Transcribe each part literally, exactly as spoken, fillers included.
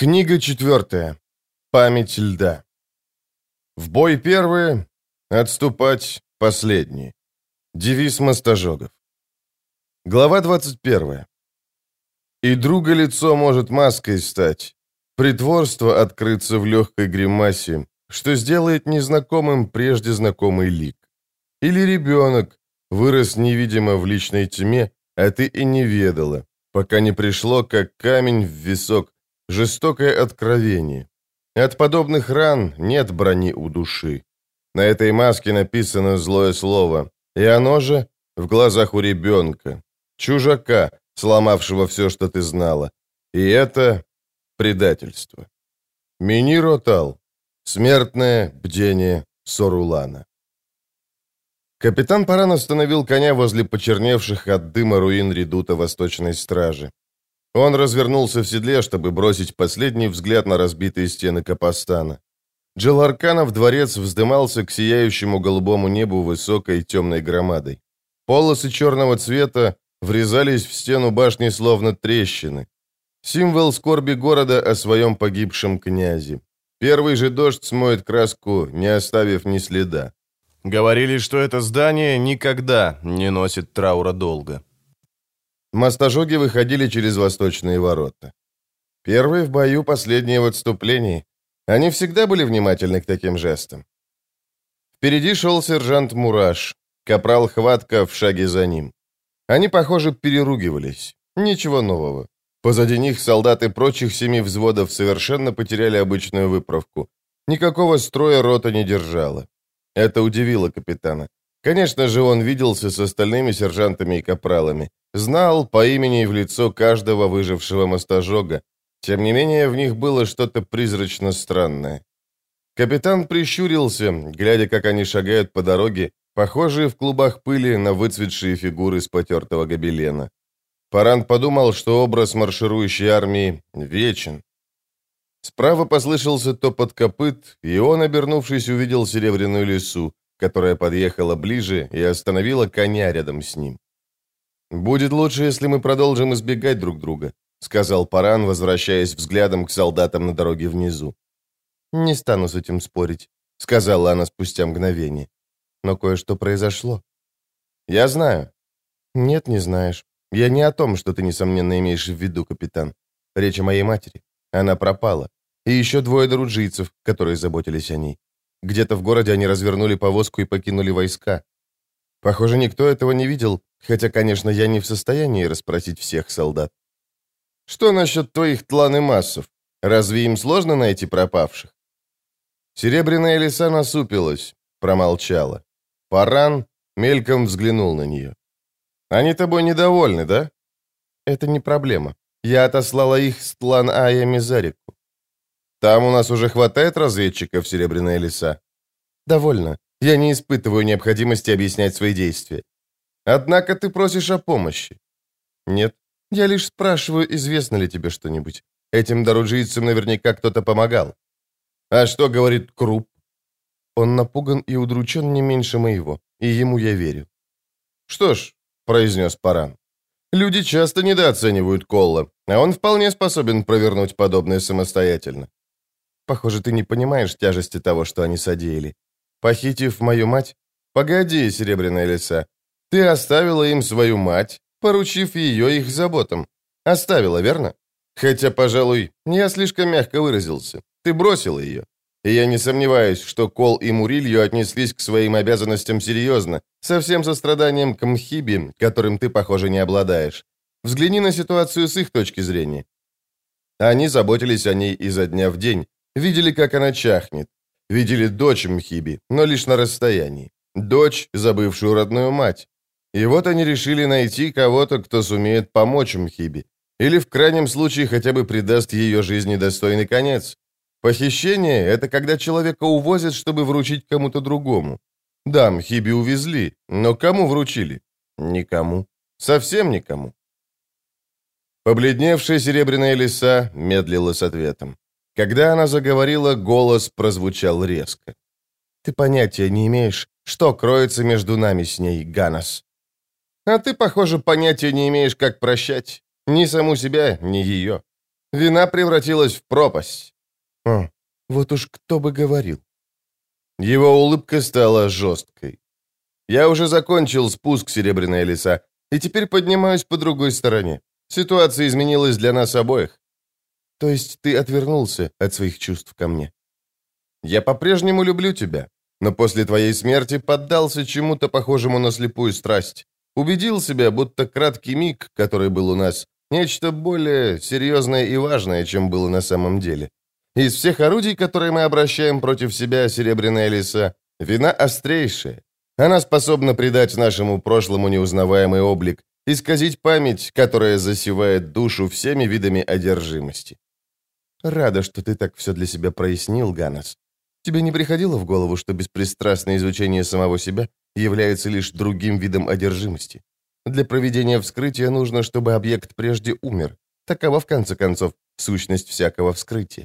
Книга четвертая. Память льда. В бой первые, отступать последние. Девиз мостожогов. Глава двадцать первая. И друга лицо может маской стать, притворство открыться в легкой гримасе, что сделает незнакомым прежде знакомый лик. Или ребенок вырос невидимо в личной тьме, а ты и не ведала, пока не пришло, как камень в висок, жестокое откровение. От подобных ран нет брони у души. На этой маске написано злое слово, и оно же в глазах у ребенка, чужака, сломавшего все, что ты знала. И это предательство. Миниро Тал. Смертное бдение Сорулана. Капитан Паран остановил коня возле почерневших от дыма руин редута Восточной Стражи. Он развернулся в седле, чтобы бросить последний взгляд на разбитые стены Капостана. Джеларканов дворец вздымался к сияющему голубому небу высокой темной громадой. Полосы черного цвета врезались в стену башни словно трещины. Символ скорби города о своем погибшем князе. Первый же дождь смоет краску, не оставив ни следа. Говорили, что это здание никогда не носит траура долго. Мостожоги выходили через восточные ворота. Первые в бою, последние в отступлении. Они всегда были внимательны к таким жестам. Впереди шел сержант Мураш, капрал Хватка в шаге за ним. Они, похоже, переругивались. Ничего нового. Позади них солдаты прочих семи взводов совершенно потеряли обычную выправку. Никакого строя рота не держала. Это удивило капитана. Конечно же, он виделся с остальными сержантами и капралами. Знал по имени и в лицо каждого выжившего мостожога. Тем не менее, в них было что-то призрачно странное. Капитан прищурился, глядя, как они шагают по дороге, похожие в клубах пыли на выцветшие фигуры с потертого гобелена. Паран подумал, что образ марширующей армии вечен. Справа послышался топот копыт, и он, обернувшись, увидел серебряную лису, которая подъехала ближе и остановила коня рядом с ним. «Будет лучше, если мы продолжим избегать друг друга», сказал Паран, возвращаясь взглядом к солдатам на дороге внизу. «Не стану с этим спорить», сказала она спустя мгновение. «Но кое-что произошло». «Я знаю». «Нет, не знаешь. Я не о том, что ты, несомненно, имеешь в виду, капитан. Речь о моей матери. Она пропала. И еще двое доруджийцев, которые заботились о ней. Где-то в городе они развернули повозку и покинули войска. Похоже, никто этого не видел, хотя, конечно, я не в состоянии расспросить всех солдат. Что насчет твоих тлан и массов? Разве им сложно найти пропавших?» Серебряная лиса насупилась, промолчала. Паран мельком взглянул на нее. «Они тобой недовольны, да?» «Это не проблема. Я отослала их с Тлан-Аями за реку». «Там у нас уже хватает разведчиков, Серебряная лиса?» «Довольно. Я не испытываю необходимости объяснять свои действия». «Однако ты просишь о помощи». «Нет. Я лишь спрашиваю, известно ли тебе что-нибудь. Этим доруджийцам наверняка кто-то помогал». «А что говорит Круп?» «Он напуган и удручен не меньше моего, и ему я верю». «Что ж», — произнес Паран, — «люди часто недооценивают Колла, а он вполне способен провернуть подобное самостоятельно». «Похоже, ты не понимаешь тяжести того, что они содеяли. Похитив мою мать...» «Погоди, Серебряная лиса, ты оставила им свою мать, поручив ее их заботам. Оставила, верно? Хотя, пожалуй, я слишком мягко выразился. Ты бросила ее. И я не сомневаюсь, что Кол и Мурилью отнеслись к своим обязанностям серьезно, со всем состраданием к Мхибе, которым ты, похоже, не обладаешь. Взгляни на ситуацию с их точки зрения. Они заботились о ней изо дня в день, видели, как она чахнет. Видели дочь Мхиби, но лишь на расстоянии. Дочь, забывшую родную мать. И вот они решили найти кого-то, кто сумеет помочь Мхибе. Или в крайнем случае хотя бы придаст ее жизни достойный конец. Похищение — это когда человека увозят, чтобы вручить кому-то другому. Да, Мхиби увезли, но кому вручили? Никому. Совсем никому. Побледневшая Серебряная лиса медлила с ответом. Когда она заговорила, голос прозвучал резко. «Ты понятия не имеешь, что кроется между нами с ней, Ганас. А ты, похоже, понятия не имеешь, как прощать. Ни саму себя, ни ее. Вина превратилась в пропасть. О, вот уж кто бы говорил. Его улыбка стала жесткой. Я уже закончил спуск Серебряная лиса, и теперь поднимаюсь по другой стороне. Ситуация изменилась для нас обоих. То есть ты отвернулся от своих чувств ко мне? Я по-прежнему люблю тебя, но после твоей смерти поддался чему-то похожему на слепую страсть. Убедил себя, будто краткий миг, который был у нас, нечто более серьезное и важное, чем было на самом деле. Из всех орудий, которые мы обращаем против себя, Серебряная лиса, вина острейшая. Она способна придать нашему прошлому неузнаваемый облик, исказить память, которая засевает душу всеми видами одержимости. Рада, что ты так все для себя прояснил, Ганнес. Тебе не приходило в голову, что беспристрастное изучение самого себя является лишь другим видом одержимости? Для проведения вскрытия нужно, чтобы объект прежде умер. Такова, в конце концов, сущность всякого вскрытия.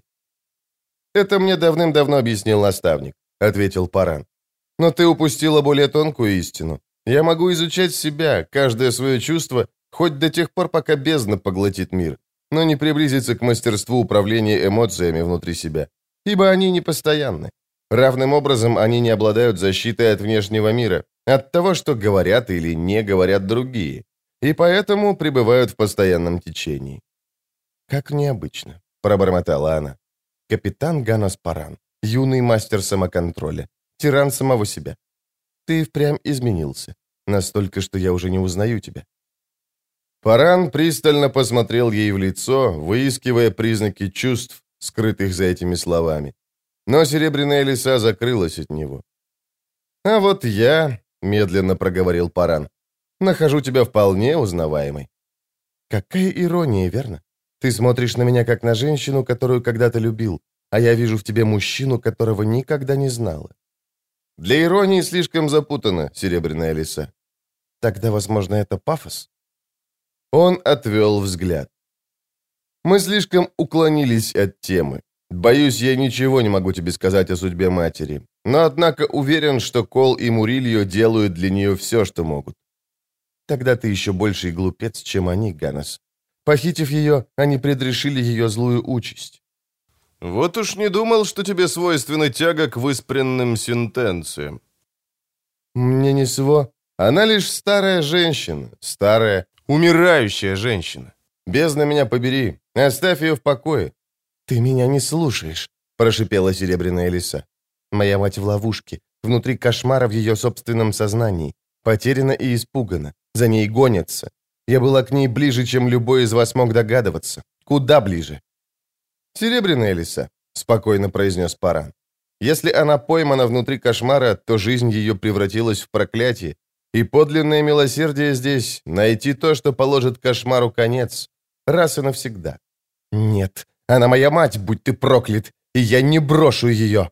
«Это мне давным-давно объяснил наставник», — ответил Паран. «Но ты упустила более тонкую истину. Я могу изучать себя, каждое свое чувство, хоть до тех пор, пока бездна поглотит мир, но не приблизиться к мастерству управления эмоциями внутри себя, ибо они непостоянны. Равным образом они не обладают защитой от внешнего мира, от того, что говорят или не говорят другие, и поэтому пребывают в постоянном течении». «Как необычно», — пробормотала она. «Капитан Ганнес Паран, юный мастер самоконтроля, тиран самого себя. Ты впрямь изменился, настолько, что я уже не узнаю тебя». Паран пристально посмотрел ей в лицо, выискивая признаки чувств, скрытых за этими словами. Но Серебряная лиса закрылась от него. «А вот я», — медленно проговорил Паран, — «нахожу тебя вполне узнаваемой». «Какая ирония, верно? Ты смотришь на меня как на женщину, которую когда-то любил, а я вижу в тебе мужчину, которого никогда не знала». «Для иронии слишком запутано, Серебряная лиса». «Тогда, возможно, это пафос?» Он отвел взгляд. «Мы слишком уклонились от темы. Боюсь, я ничего не могу тебе сказать о судьбе матери, но, однако, уверен, что Кол и Мурильо делают для нее все, что могут». «Тогда ты еще больший глупец, чем они, Ганнес. Похитив ее, они предрешили ее злую участь». «Вот уж не думал, что тебе свойственна тяга к выспренным сентенциям». «Мне не сво. Она лишь старая женщина, старая, умирающая женщина. Бездна меня побери, оставь ее в покое». «Ты меня не слушаешь», — прошипела Серебряная лиса. «Моя мать в ловушке, внутри кошмара в ее собственном сознании, потеряна и испугана, за ней гонятся. Я была к ней ближе, чем любой из вас мог догадываться. Куда ближе?» «Серебряная лиса», — спокойно произнес Паран. «Если она поймана внутри кошмара, то жизнь ее превратилась в проклятие, и подлинное милосердие здесь — найти то, что положит кошмару конец, раз и навсегда. Нет, она моя мать, будь ты проклят, и я не брошу ее!»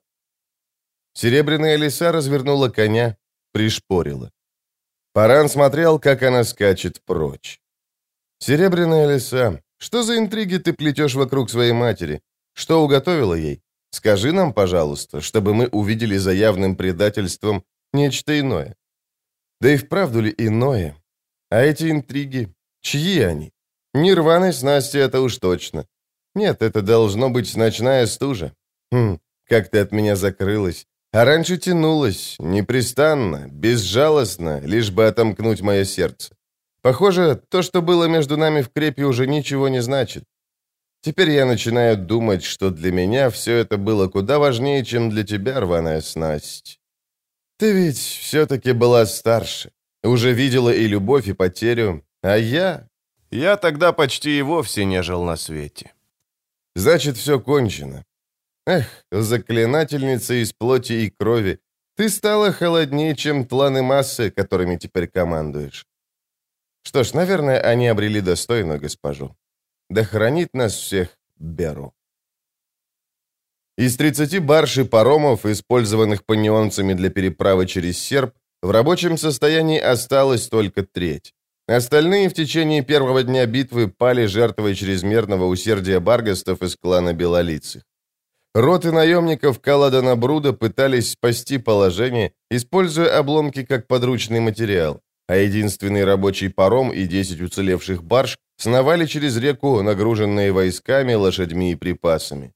Серебряная лиса развернула коня, пришпорила. Паран смотрел, как она скачет прочь. «Серебряная лиса, что за интриги ты плетешь вокруг своей матери? Что уготовила ей? Скажи нам, пожалуйста, чтобы мы увидели за явным предательством нечто иное. Да и вправду ли иное? А эти интриги, чьи они? Нирваны с Настей это уж точно. Нет, это должно быть ночная стужа. Хм, как ты от меня закрылась. А раньше тянулась, непрестанно, безжалостно, лишь бы отомкнуть мое сердце. Похоже, то, что было между нами в крепе, уже ничего не значит. Теперь я начинаю думать, что для меня все это было куда важнее, чем для тебя, рваная снасть. Ты ведь все-таки была старше, уже видела и любовь, и потерю, а я... Я тогда почти и вовсе не жил на свете. Значит, все кончено. Эх, заклинательница из плоти и крови, ты стала холоднее, чем тланы массы, которыми теперь командуешь. Что ж, наверное, они обрели достойную госпожу. Да хранит нас всех Беру. Из тридцати барж и паромов, использованных панионцами для переправы через Серб, в рабочем состоянии осталась только треть. Остальные в течение первого дня битвы пали жертвой чрезмерного усердия баргастов из клана Белолицых. Роты наемников Каладана Бруда пытались спасти положение, используя обломки как подручный материал, а единственный рабочий паром и десять уцелевших барж сновали через реку, нагруженные войсками, лошадьми и припасами.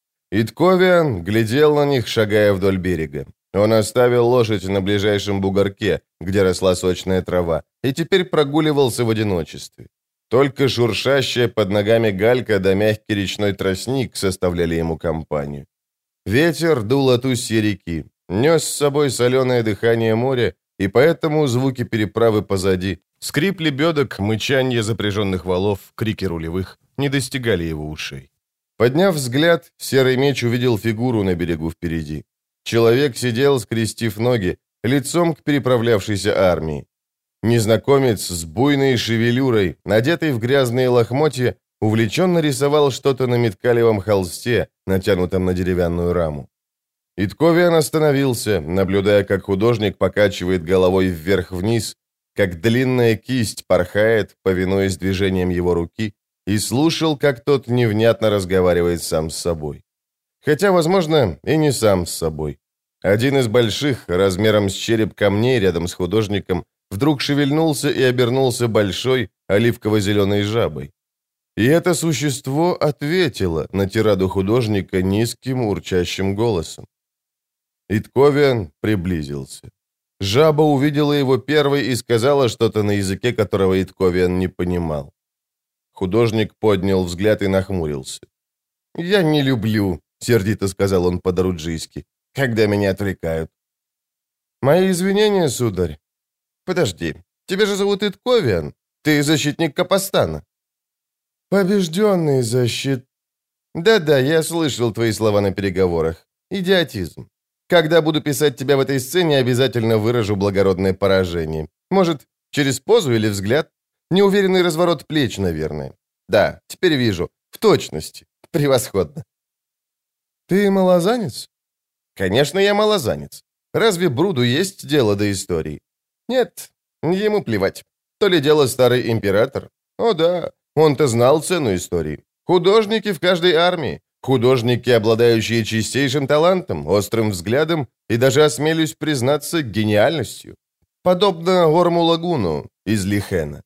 Итковиан глядел на них, шагая вдоль берега. Он оставил лошадь на ближайшем бугорке, где росла сочная трава, и теперь прогуливался в одиночестве. Только шуршащая под ногами галька да мягкий речной тростник составляли ему компанию. Ветер дул от устья реки, нес с собой соленое дыхание моря, и поэтому звуки переправы позади, скрип лебедок, мычанье запряженных валов, крики рулевых не достигали его ушей. Подняв взгляд, серый меч увидел фигуру на берегу впереди. Человек сидел, скрестив ноги, лицом к переправлявшейся армии. Незнакомец с буйной шевелюрой, надетый в грязные лохмотья, увлеченно рисовал что-то на меткалевом холсте, натянутом на деревянную раму. Итковиан остановился, наблюдая, как художник покачивает головой вверх-вниз, как длинная кисть порхает, повинуясь движениям его руки, и слушал, как тот невнятно разговаривает сам с собой. Хотя, возможно, и не сам с собой. Один из больших, размером с череп камней рядом с художником, вдруг шевельнулся и обернулся большой оливково-зеленой жабой. И это существо ответило на тираду художника низким урчащим голосом. Итковиан приблизился. Жаба увидела его первой и сказала что-то на языке, которого Итковиан не понимал. Художник поднял взгляд и нахмурился. «Я не люблю», — сердито сказал он по-даруджийски, — «когда меня отвлекают». «Мои извинения, сударь». «Подожди, тебя же зовут Итковиан. Ты защитник Капостана». «Побежденный защит...» «Да-да, я слышал твои слова на переговорах. Идиотизм. Когда буду писать тебя в этой сцене, обязательно выражу благородное поражение. Может, через позу или взгляд? Неуверенный разворот плеч, наверное. Да, теперь вижу. В точности. Превосходно». «Ты малозанец?» «Конечно, я малозанец. Разве Бруду есть дело до истории?» «Нет, ему плевать. То ли дело старый император. О да, он-то знал цену истории. Художники в каждой армии. Художники, обладающие чистейшим талантом, острым взглядом и даже, осмелюсь признаться, гениальностью. Подобно Орму Лагуну из Лихена».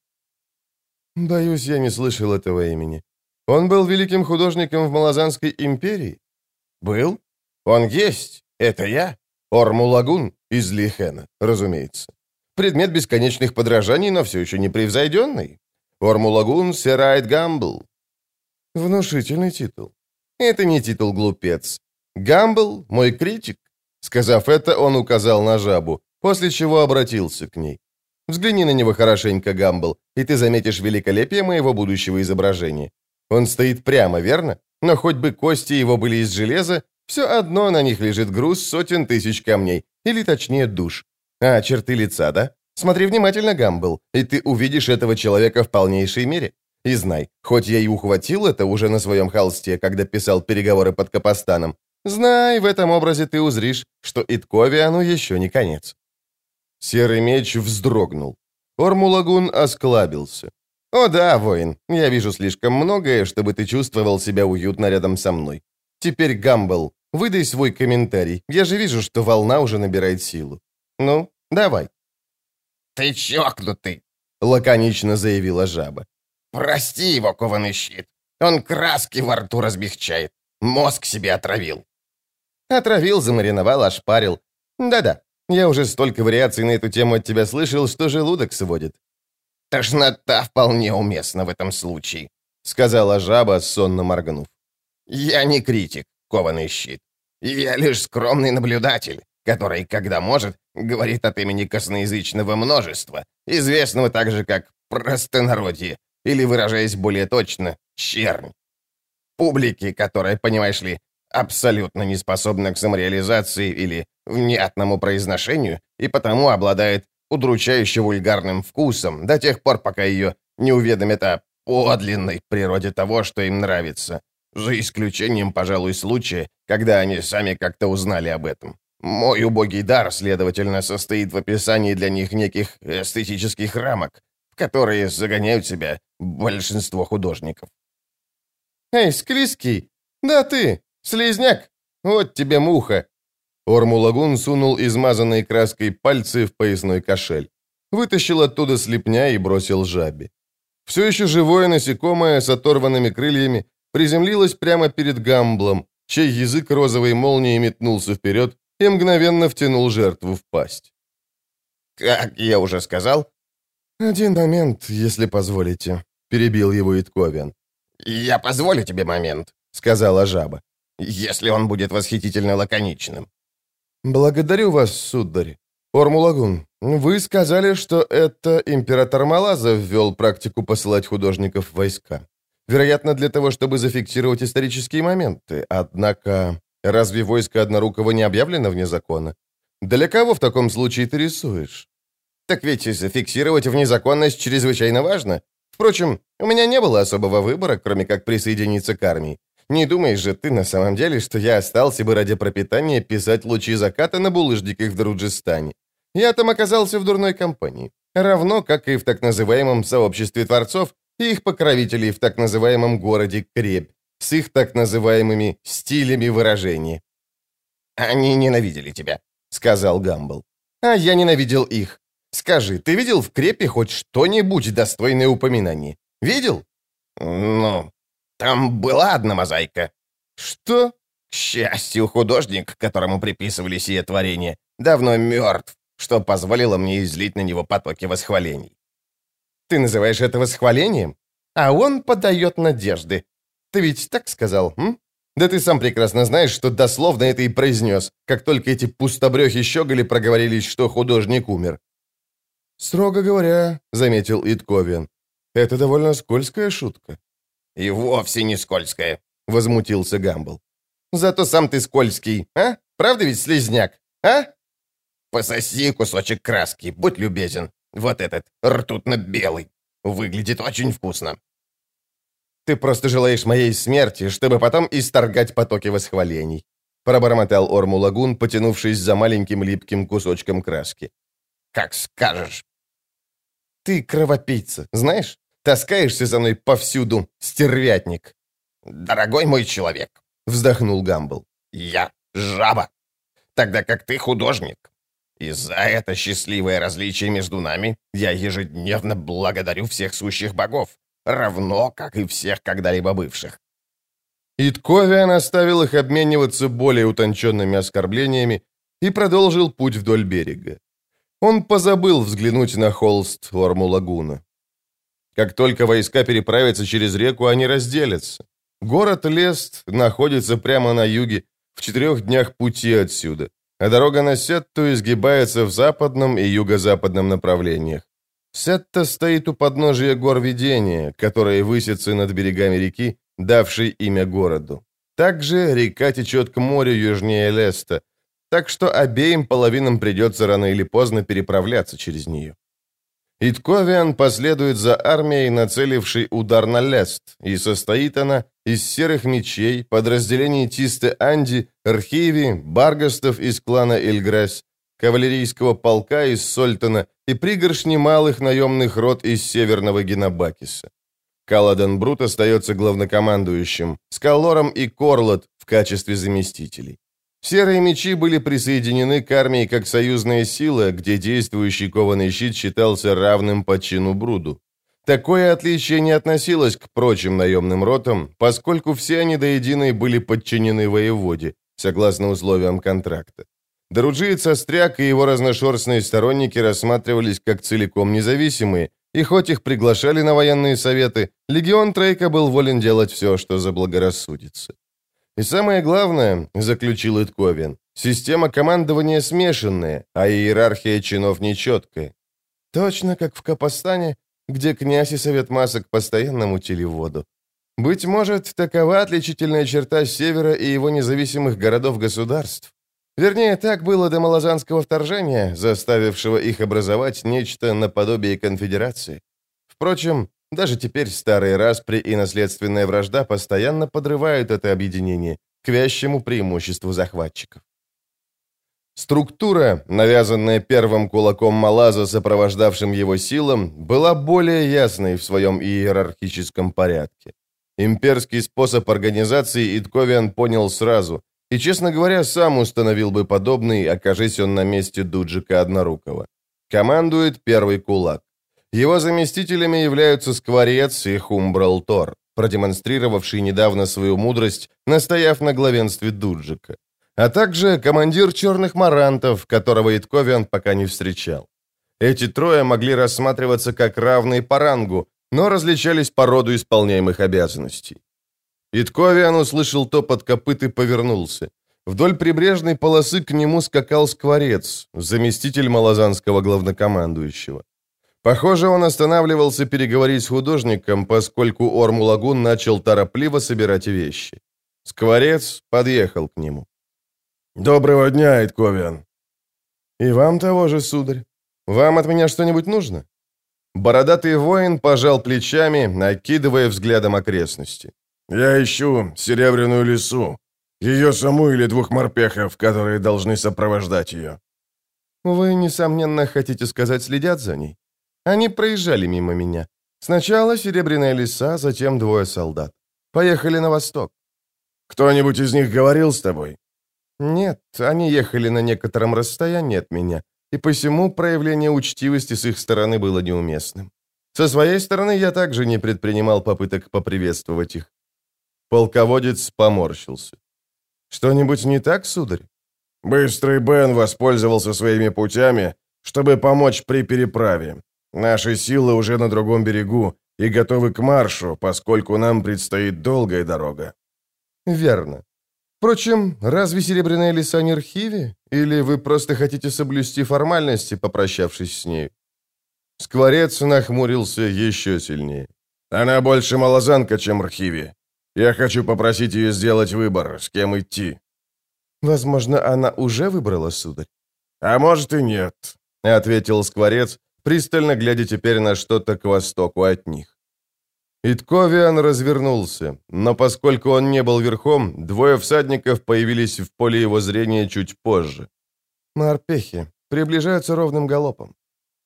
«Боюсь, я не слышал этого имени. Он был великим художником в Малазанской империи?» «Был? Он есть. Это я. Орму Лагун из Лихена, разумеется. Предмет бесконечных подражаний, но все еще непревзойденный. Орму Лагун Серайт Гамбл». «Внушительный титул». «Это не титул, глупец. Гамбл — мой критик». Сказав это, он указал на жабу, после чего обратился к ней. «Взгляни на него хорошенько, Гамбл, и ты заметишь великолепие моего будущего изображения. Он стоит прямо, верно? Но хоть бы кости его были из железа, все одно на них лежит груз сотен тысяч камней, или точнее душ. А, черты лица, да? Смотри внимательно, Гамбл, и ты увидишь этого человека в полнейшей мере. И знай, хоть я и ухватил это уже на своем холсте, когда писал переговоры под Капостаном, знай, в этом образе ты узришь, что Итковиану еще не конец». Серый меч вздрогнул. Ормулагун осклабился. «О да, воин, я вижу слишком многое, чтобы ты чувствовал себя уютно рядом со мной. Теперь, Гамбл, выдай свой комментарий. Я же вижу, что волна уже набирает силу. Ну, давай». «Ты чокнутый», — лаконично заявила жаба. «Прости его, кованый щит. Он краски во рту размягчает. Мозг себе отравил». «Отравил, замариновал, ошпарил. Да-да, я уже столько вариаций на эту тему от тебя слышал, что желудок сводит». «Тошнота вполне уместна в этом случае», — сказала жаба, сонно моргнув. «Я не критик, кованый щит. Я лишь скромный наблюдатель, который, когда может, говорит от имени косноязычного множества, известного также как простонародье, или, выражаясь более точно, чернь. Публики, которая, понимаешь ли, абсолютно не способна к самореализации или внятному произношению и потому обладает удручающе вульгарным вкусом до тех пор, пока ее не уведомят о подлинной природе того, что им нравится, за исключением, пожалуй, случая, когда они сами как-то узнали об этом. Мой убогий дар, следовательно, состоит в описании для них неких эстетических рамок, в которые загоняют себя большинство художников». «Эй, Склизкий! Да ты! Слизняк! Вот тебе муха!» Ормулагун сунул измазанные краской пальцы в поясной кошель, вытащил оттуда слепня и бросил жабе. Все еще живое насекомое с оторванными крыльями приземлилось прямо перед Гамблом, чей язык розовой молнией метнулся вперед и мгновенно втянул жертву в пасть. «Как я уже сказал...» «Один момент, если позволите», — перебил его Итковиан. «Я позволю тебе момент», — сказала жаба, «если он будет восхитительно лаконичным». «Благодарю вас, сударь. Ормулагун, вы сказали, что это император Малаза ввел практику посылать художников в войска. Вероятно, для того, чтобы зафиксировать исторические моменты. Однако, разве войско Однорукого не объявлено вне закона? Для кого в таком случае ты рисуешь?» «Так ведь и зафиксировать внезаконность чрезвычайно важно. Впрочем, у меня не было особого выбора, кроме как присоединиться к армии. Не думаешь же ты на самом деле, что я остался бы ради пропитания писать лучи заката на булыжниках в Друджистане? Я там оказался в дурной компании. Равно, как и в так называемом сообществе творцов и их покровителей в так называемом городе Кребь, с их так называемыми стилями выражения». «Они ненавидели тебя», — сказал Гамбл. «А я ненавидел их. Скажи, ты видел в Крепе хоть что-нибудь достойное упоминания? Видел?» «Ну, там была одна мозаика». «Что?» «К счастью, художник, которому приписывали сие творение, давно мертв, что позволило мне излить на него потоки восхвалений». «Ты называешь это восхвалением? А он подает надежды. Ты ведь так сказал, м? Да ты сам прекрасно знаешь, что дословно это и произнес, как только эти пустобрехи-щеголи проговорились, что художник умер». «Строго говоря», — заметил Итковиан, — «это довольно скользкая шутка». «И вовсе не скользкая», — возмутился Гамбл. «Зато сам ты скользкий, а? Правда ведь, слизняк, а?» «Пососи кусочек краски, будь любезен. Вот этот, ртутно-белый. Выглядит очень вкусно». «Ты просто желаешь моей смерти, чтобы потом исторгать потоки восхвалений», — пробормотал Ормулагун, потянувшись за маленьким липким кусочком краски. «Как скажешь». «Ты кровопийца, знаешь? Таскаешься за мной повсюду, стервятник». «Дорогой мой человек», — вздохнул Гамбл, — «я жаба, тогда как ты художник. И за это счастливое различие между нами я ежедневно благодарю всех сущих богов, равно как и всех когда-либо бывших». Итковиан оставил их обмениваться более утонченными оскорблениями и продолжил путь вдоль берега. Он позабыл взглянуть на холст Ормулагуна. Как только войска переправятся через реку, они разделятся. Город Лест находится прямо на юге, в четырех днях пути отсюда, а дорога на Сетту изгибается в западном и юго-западном направлениях. Сетта стоит у подножия гор Видения, которые высятся над берегами реки, давшей имя городу. Также река течет к морю южнее Леста, так что обеим половинам придется рано или поздно переправляться через нее. Итковиан последует за армией, нацелившей удар на Лест, и состоит она из серых мечей, подразделений Тисте-Анди, Рхиви, Баргастов из клана Ильгрес, кавалерийского полка из Сольтона и пригоршни малых наемных рот из северного Генобакиса. Каладан Брут остается главнокомандующим, с Каллором и Корлот в качестве заместителей. Серые мечи были присоединены к армии как союзная сила, где действующий кованый щит считался равным по чину Бруду. Такое отличие не относилось к прочим наемным ротам, поскольку все они до единой были подчинены воеводе, согласно условиям контракта. Доруджиец Остряк и его разношерстные сторонники рассматривались как целиком независимые, и хоть их приглашали на военные советы, легион Трейка был волен делать все, что заблагорассудится. И самое главное, заключил Итковиан, система командования смешанная, а иерархия чинов нечеткая. Точно как в Капостане, где князь и совет масок постоянно мутили воду. Быть может, такова отличительная черта Севера и его независимых городов-государств. Вернее, так было до малазанского вторжения, заставившего их образовать нечто наподобие конфедерации. Впрочем, даже теперь старые распри и наследственная вражда постоянно подрывают это объединение к вящему преимуществу захватчиков. Структура, навязанная первым кулаком Малаза, сопровождавшим его силам, была более ясной в своем иерархическом порядке. Имперский способ организации Итковиан понял сразу, и, честно говоря, сам установил бы подобный, окажись он на месте Дуджика Однорукого. Командует первый кулак. Его заместителями являются Скворец и Хумбрал Тор, продемонстрировавший недавно свою мудрость, настояв на главенстве Дуджика, а также командир черных марантов, которого Итковиан пока не встречал. Эти трое могли рассматриваться как равные по рангу, но различались по роду исполняемых обязанностей. Итковиан услышал топот копыт и повернулся. Вдоль прибрежной полосы к нему скакал Скворец, заместитель малозанского главнокомандующего. Похоже, он останавливался переговорить с художником, поскольку Ормулагун начал торопливо собирать вещи. Скворец подъехал к нему. «Доброго дня, Итковиан!» «И вам того же, сударь. Вам от меня что-нибудь нужно?» Бородатый воин пожал плечами, накидывая взглядом окрестности. «Я ищу серебряную лису. Ее саму или двух морпехов, которые должны сопровождать ее». «Вы, несомненно, хотите сказать, следят за ней? Они проезжали мимо меня. Сначала серебряная лиса, затем двое солдат. Поехали на восток». «Кто-нибудь из них говорил с тобой?» «Нет, они ехали на некотором расстоянии от меня, и посему проявление учтивости с их стороны было неуместным. Со своей стороны я также не предпринимал попыток поприветствовать их». Полководец поморщился. «Что-нибудь не так, сударь?» «Быстрый Бен воспользовался своими путями, чтобы помочь при переправе. Наши силы уже на другом берегу и готовы к маршу, поскольку нам предстоит долгая дорога». «Верно. Впрочем, разве Серебряная лиса не Рхиви? Или вы просто хотите соблюсти формальности, попрощавшись с ней?» Скворец нахмурился еще сильнее. «Она больше малозанка, чем Рхиви. Я хочу попросить ее сделать выбор, с кем идти». «Возможно, она уже выбрала, сударь?» «А может и нет», — ответил Скворец, пристально глядя теперь на что-то к востоку от них. Итковиан развернулся, но поскольку он не был верхом, двое всадников появились в поле его зрения чуть позже. «Морпехи приближаются ровным галопом».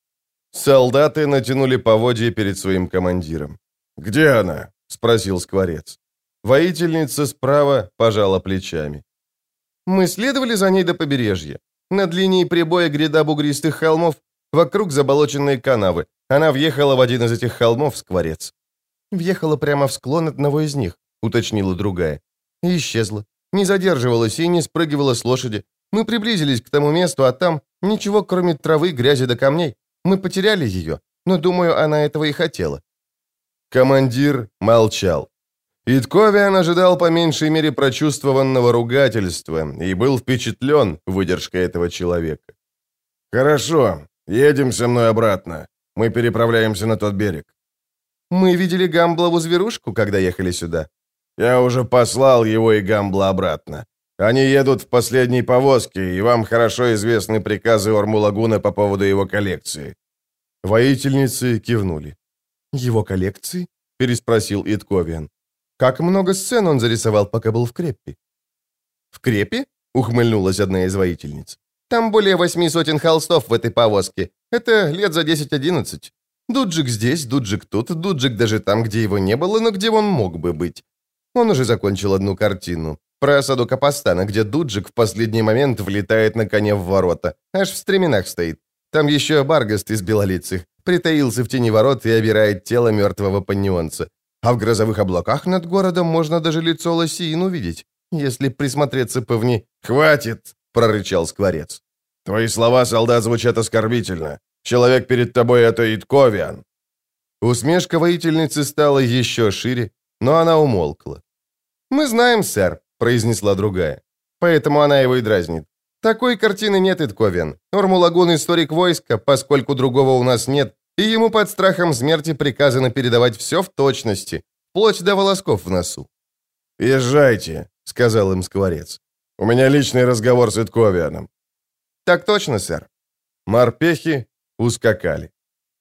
Солдаты натянули поводья перед своим командиром. «Где она?» — спросил Скворец. Воительница справа пожала плечами. «Мы следовали за ней до побережья. Над линией прибоя гряда бугристых холмов, вокруг заболоченные канавы. Она въехала в один из этих холмов, Скворец». «Въехала прямо в склон одного из них», — уточнила другая. «И исчезла. Не задерживалась и не спрыгивала с лошади. Мы приблизились к тому месту, а там ничего, кроме травы, грязи да камней. Мы потеряли ее, но, думаю, она этого и хотела». Командир молчал. Итковиан ожидал по меньшей мере прочувствованного ругательства и был впечатлен выдержкой этого человека. «Хорошо, едем со мной обратно. Мы переправляемся на тот берег». «Мы видели Гамблову зверушку, когда ехали сюда». «Я уже послал его и Гамбла обратно. Они едут в последней повозке, и вам хорошо известны приказы Ормулагуна по поводу его коллекции». Воительницы кивнули. «Его коллекции?» — переспросил Итковиан. «Как много сцен он зарисовал, пока был в Креппе?» «В Креппе?» — ухмыльнулась одна из воительниц. «Там более восьми сотен холстов в этой повозке. Это лет за десять-одиннадцать. Дуджик здесь, Дуджик тут, Дуджик даже там, где его не было, но где он мог бы быть. Он уже закончил одну картину. Про осаду Капостана, где Дуджик в последний момент влетает на коне в ворота. Аж в стременах стоит. Там еще Баргаст из Белолицых. Притаился в тени ворот и обирает тело мертвого панионца. А в грозовых облаках над городом можно даже лицо Лосиин увидеть, если присмотреться повни. «Хватит!» — прорычал Скворец. «Твои слова, солдат, звучат оскорбительно. Человек перед тобой — это Итковиан». Усмешка воительницы стала еще шире, но она умолкла. «Мы знаем, сэр», — произнесла другая. «Поэтому она его и дразнит. Такой картины нет, Итковиан. Ормулагун — историк войска, поскольку другого у нас нет, и ему под страхом смерти приказано передавать все в точности, вплоть до волосков в носу». «Езжайте», — сказал им Скворец. «У меня личный разговор с Итковианом». «Так точно, сэр». Морпехи ускакали.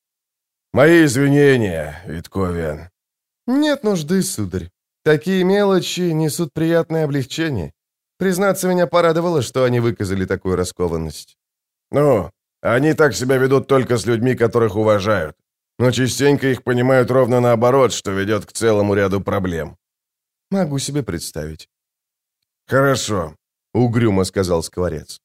«Мои извинения, Итковиан». «Нет нужды, сударь. Такие мелочи несут приятное облегчение. Признаться, меня порадовало, что они выказали такую раскованность». «Ну, они так себя ведут только с людьми, которых уважают. Но частенько их понимают ровно наоборот, что ведет к целому ряду проблем». «Могу себе представить». «Хорошо», — угрюмо сказал Скворец.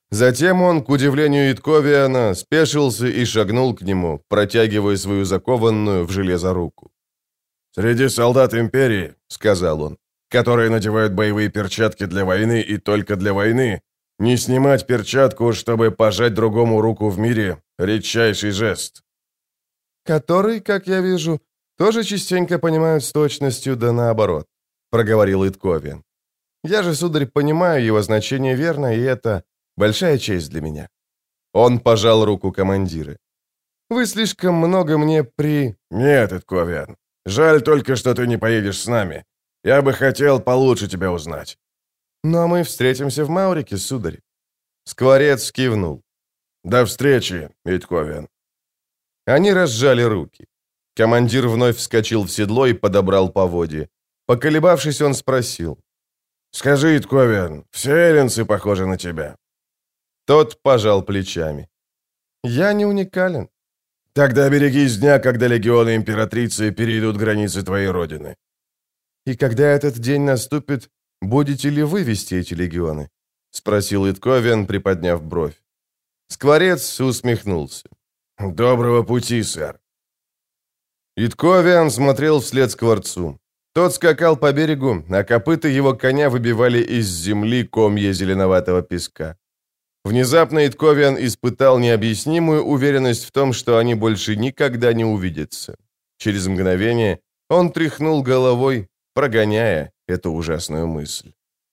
Затем он, к удивлению Итковиана, спешился и шагнул к нему, протягивая свою закованную в железо руку. «Среди солдат Империи, — сказал он, — которые надевают боевые перчатки для войны и только для войны, не снимать перчатку, чтобы пожать другому руку в мире — редчайший жест». «Который, как я вижу, тоже частенько понимают с точностью да наоборот», — проговорил Итковиан. «Я же, сударь, понимаю его значение верно, и это большая честь для меня». Он пожал руку командира. «Вы слишком много мне при...» «Нет, Итковиан, жаль только, что ты не поедешь с нами. Я бы хотел получше тебя узнать». «Но мы встретимся в Маурике, сударь». Скворец кивнул. «До встречи, Итковиан». Они разжали руки. Командир вновь вскочил в седло и подобрал поводья. Поколебавшись, он спросил. «Скажи, Итковиан, все эллинцы похожи на тебя?» Тот пожал плечами. «Я не уникален». «Тогда берегись дня, когда легионы императрицы перейдут границы твоей родины». «И когда этот день наступит, будете ли вы вести эти легионы?» — спросил Итковиан, приподняв бровь. Скворец усмехнулся. «Доброго пути, сэр». Итковиан смотрел вслед Скворцу. Тот скакал по берегу, а копыта его коня выбивали из земли комья зеленоватого песка. Внезапно Итковиан испытал необъяснимую уверенность в том, что они больше никогда не увидятся. Через мгновение он тряхнул головой, прогоняя эту ужасную мысль.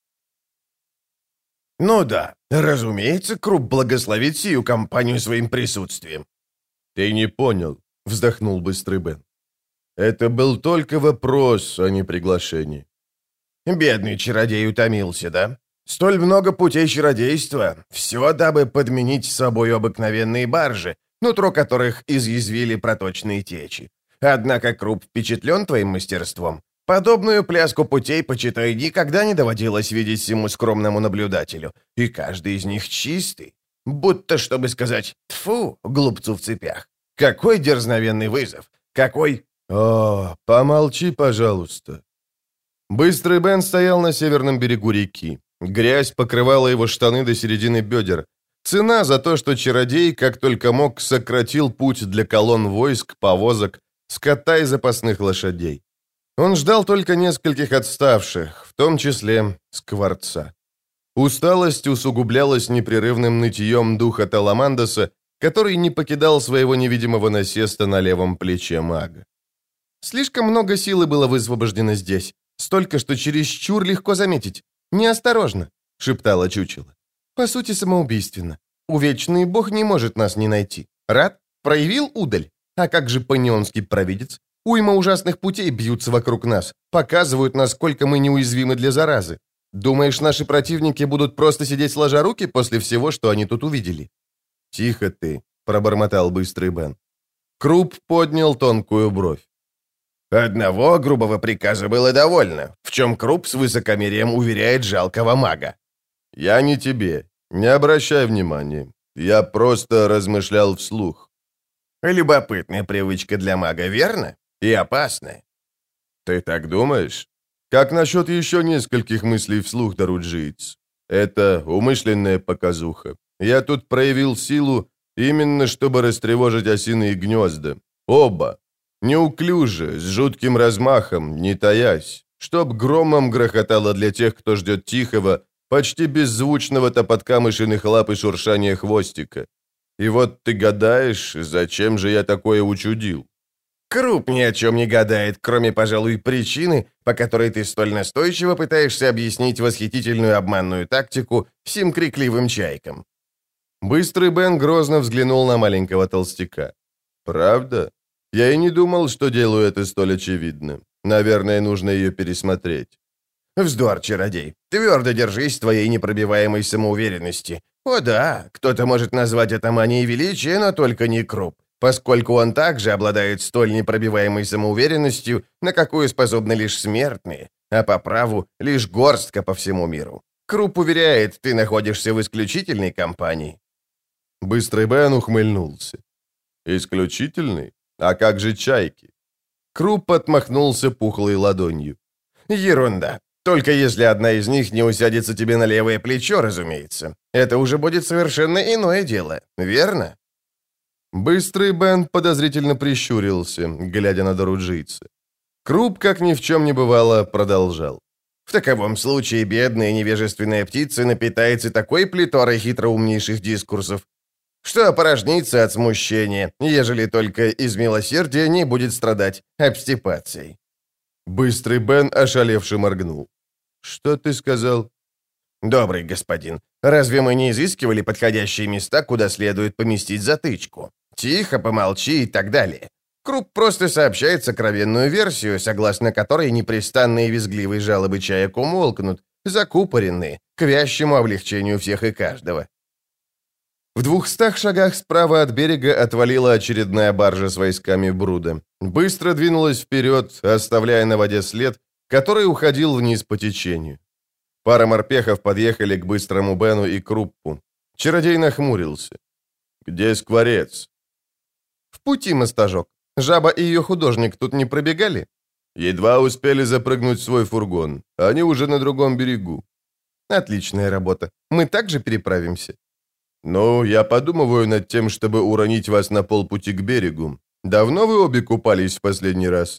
«Ну да, разумеется, Круп благословит сию компанию своим присутствием». «Ты не понял», — вздохнул Быстрый Бен. «Это был только вопрос, а не приглашение». «Бедный чародей утомился, да? Столь много путей чародейства, все дабы подменить собой обыкновенные баржи, нутро которых изъязвили проточные течи. Однако Круп впечатлен твоим мастерством. Подобную пляску путей, почитай, никогда не доводилось видеть всему скромному наблюдателю, и каждый из них чистый. Будто, чтобы сказать «тьфу, глупцу в цепях». Какой дерзновенный вызов! Какой... «О, помолчи, пожалуйста». Быстрый Бен стоял на северном берегу реки. Грязь покрывала его штаны до середины бедер. Цена за то, что чародей, как только мог, сократил путь для колонн войск, повозок, скота и запасных лошадей. Он ждал только нескольких отставших, в том числе Скворца. Усталость усугублялась непрерывным нытьем духа Таламандаса, который не покидал своего невидимого насеста на левом плече мага. Слишком много силы было высвобождено здесь, столько, что чересчур легко заметить. «Неосторожно», — шептала чучело. «По сути, самоубийственно. Увечный бог не может нас не найти. Рад? Проявил удаль? А как же панионский провидец? Уйма ужасных путей бьются вокруг нас, показывают, насколько мы неуязвимы для заразы. Думаешь, наши противники будут просто сидеть сложа руки после всего, что они тут увидели?» «Тихо ты», — пробормотал Быстрый Бен. Круп поднял тонкую бровь. Одного грубого приказа было довольно, в чем Круп с высокомерием уверяет жалкого мага. «Я не тебе. Не обращай внимания. Я просто размышлял вслух». Любопытная привычка для мага, верно? И опасная. «Ты так думаешь? Как насчет еще нескольких мыслей вслух, Даруджиец? Это умышленная показуха. Я тут проявил силу именно, чтобы растревожить осиные гнезда. Оба. Неуклюже, с жутким размахом, не таясь, чтоб громом грохотало для тех, кто ждет тихого, почти беззвучного топотка мышиных лап и шуршания хвостика. И вот ты гадаешь, зачем же я такое учудил?» Круп ни о чем не гадает, кроме, пожалуй, причины, по которой ты столь настойчиво пытаешься объяснить восхитительную обманную тактику всем крикливым чайкам. Быстрый Бен грозно взглянул на маленького толстяка. «Правда? Я и не думал, что делаю это столь очевидно. Наверное, нужно ее пересмотреть». «Вздор, чародей. Твердо держись твоей непробиваемой самоуверенности. О да, кто-то может назвать это манией величия, но только не Круп, поскольку он также обладает столь непробиваемой самоуверенностью, на какую способны лишь смертные, а по праву лишь горстка по всему миру. Круп уверяет, ты находишься в исключительной компании». Быстрый Бен ухмыльнулся. «Исключительный? А как же чайки?» Круп отмахнулся пухлой ладонью. «Ерунда. Только если одна из них не усядется тебе на левое плечо, разумеется. Это уже будет совершенно иное дело, верно?» Быстрый Бен подозрительно прищурился, глядя на доруджийца. Круп, как ни в чем не бывало, продолжал. «В таковом случае бедная невежественная птица напитается такой плеторой хитроумнейших дискурсов, что опорожнится от смущения, ежели только из милосердия не будет страдать обстипацией». Быстрый Бен ошалевше моргнул. «Что ты сказал?» «Добрый господин, разве мы не изыскивали подходящие места, куда следует поместить затычку? Тихо, помолчи и так далее. Круп просто сообщает сокровенную версию, согласно которой непрестанные визгливые жалобы чаек умолкнут, закупоренные, к вящему облегчению всех и каждого». В двухстах шагах справа от берега отвалила очередная баржа с войсками Бруда. Быстро двинулась вперед, оставляя на воде след, который уходил вниз по течению. Пара морпехов подъехали к Быстрому Бену и Круппу. Чародей нахмурился. «Где скворец?» «В пути, мастажок. Жаба и ее художник тут не пробегали?» «Едва успели запрыгнуть в свой фургон. Они уже на другом берегу». «Отличная работа. Мы также переправимся?» «Ну, я подумываю над тем, чтобы уронить вас на полпути к берегу. Давно вы обе купались в последний раз?»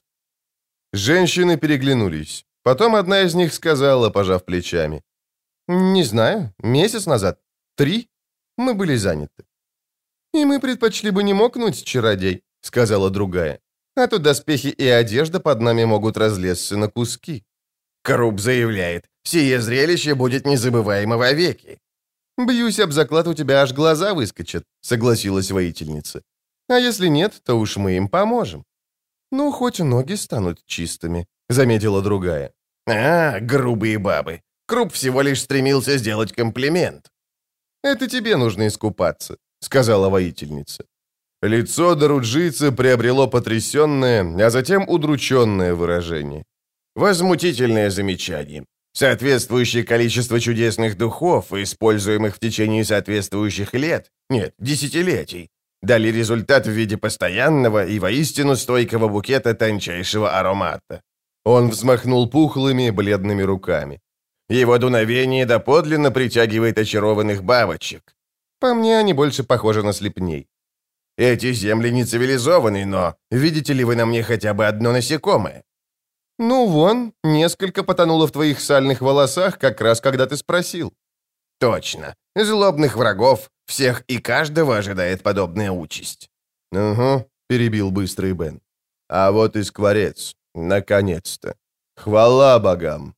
Женщины переглянулись. Потом одна из них сказала, пожав плечами. «Не знаю. Месяц назад. Три. Мы были заняты». «И мы предпочли бы не мокнуть, чародей», — сказала другая. «А то доспехи и одежда под нами могут разлезться на куски». Круп заявляет, сие зрелище будет незабываемо вовеки. «Бьюсь об заклад, у тебя аж глаза выскочат», — согласилась воительница. «А если нет, то уж мы им поможем». «Ну, хоть ноги станут чистыми», — заметила другая. «А, грубые бабы. Круп всего лишь стремился сделать комплимент». «Это тебе нужно искупаться», — сказала воительница. Лицо доруджийца приобрело потрясенное, а затем удрученное выражение. «Возмутительное замечание. Соответствующее количество чудесных духов, используемых в течение соответствующих лет, нет, десятилетий, дали результат в виде постоянного и воистину стойкого букета тончайшего аромата». Он взмахнул пухлыми, бледными руками. «Его дуновение доподлинно притягивает очарованных бабочек. По мне, они больше похожи на слепней. Эти земли не цивилизованы, но видите ли вы на мне хотя бы одно насекомое?» «Ну вон, несколько потонуло в твоих сальных волосах, как раз когда ты спросил». «Точно. Злобных врагов, всех и каждого ожидает подобная участь». «Угу», — перебил Быстрый Бен. «А вот и скворец. Наконец-то. Хвала богам».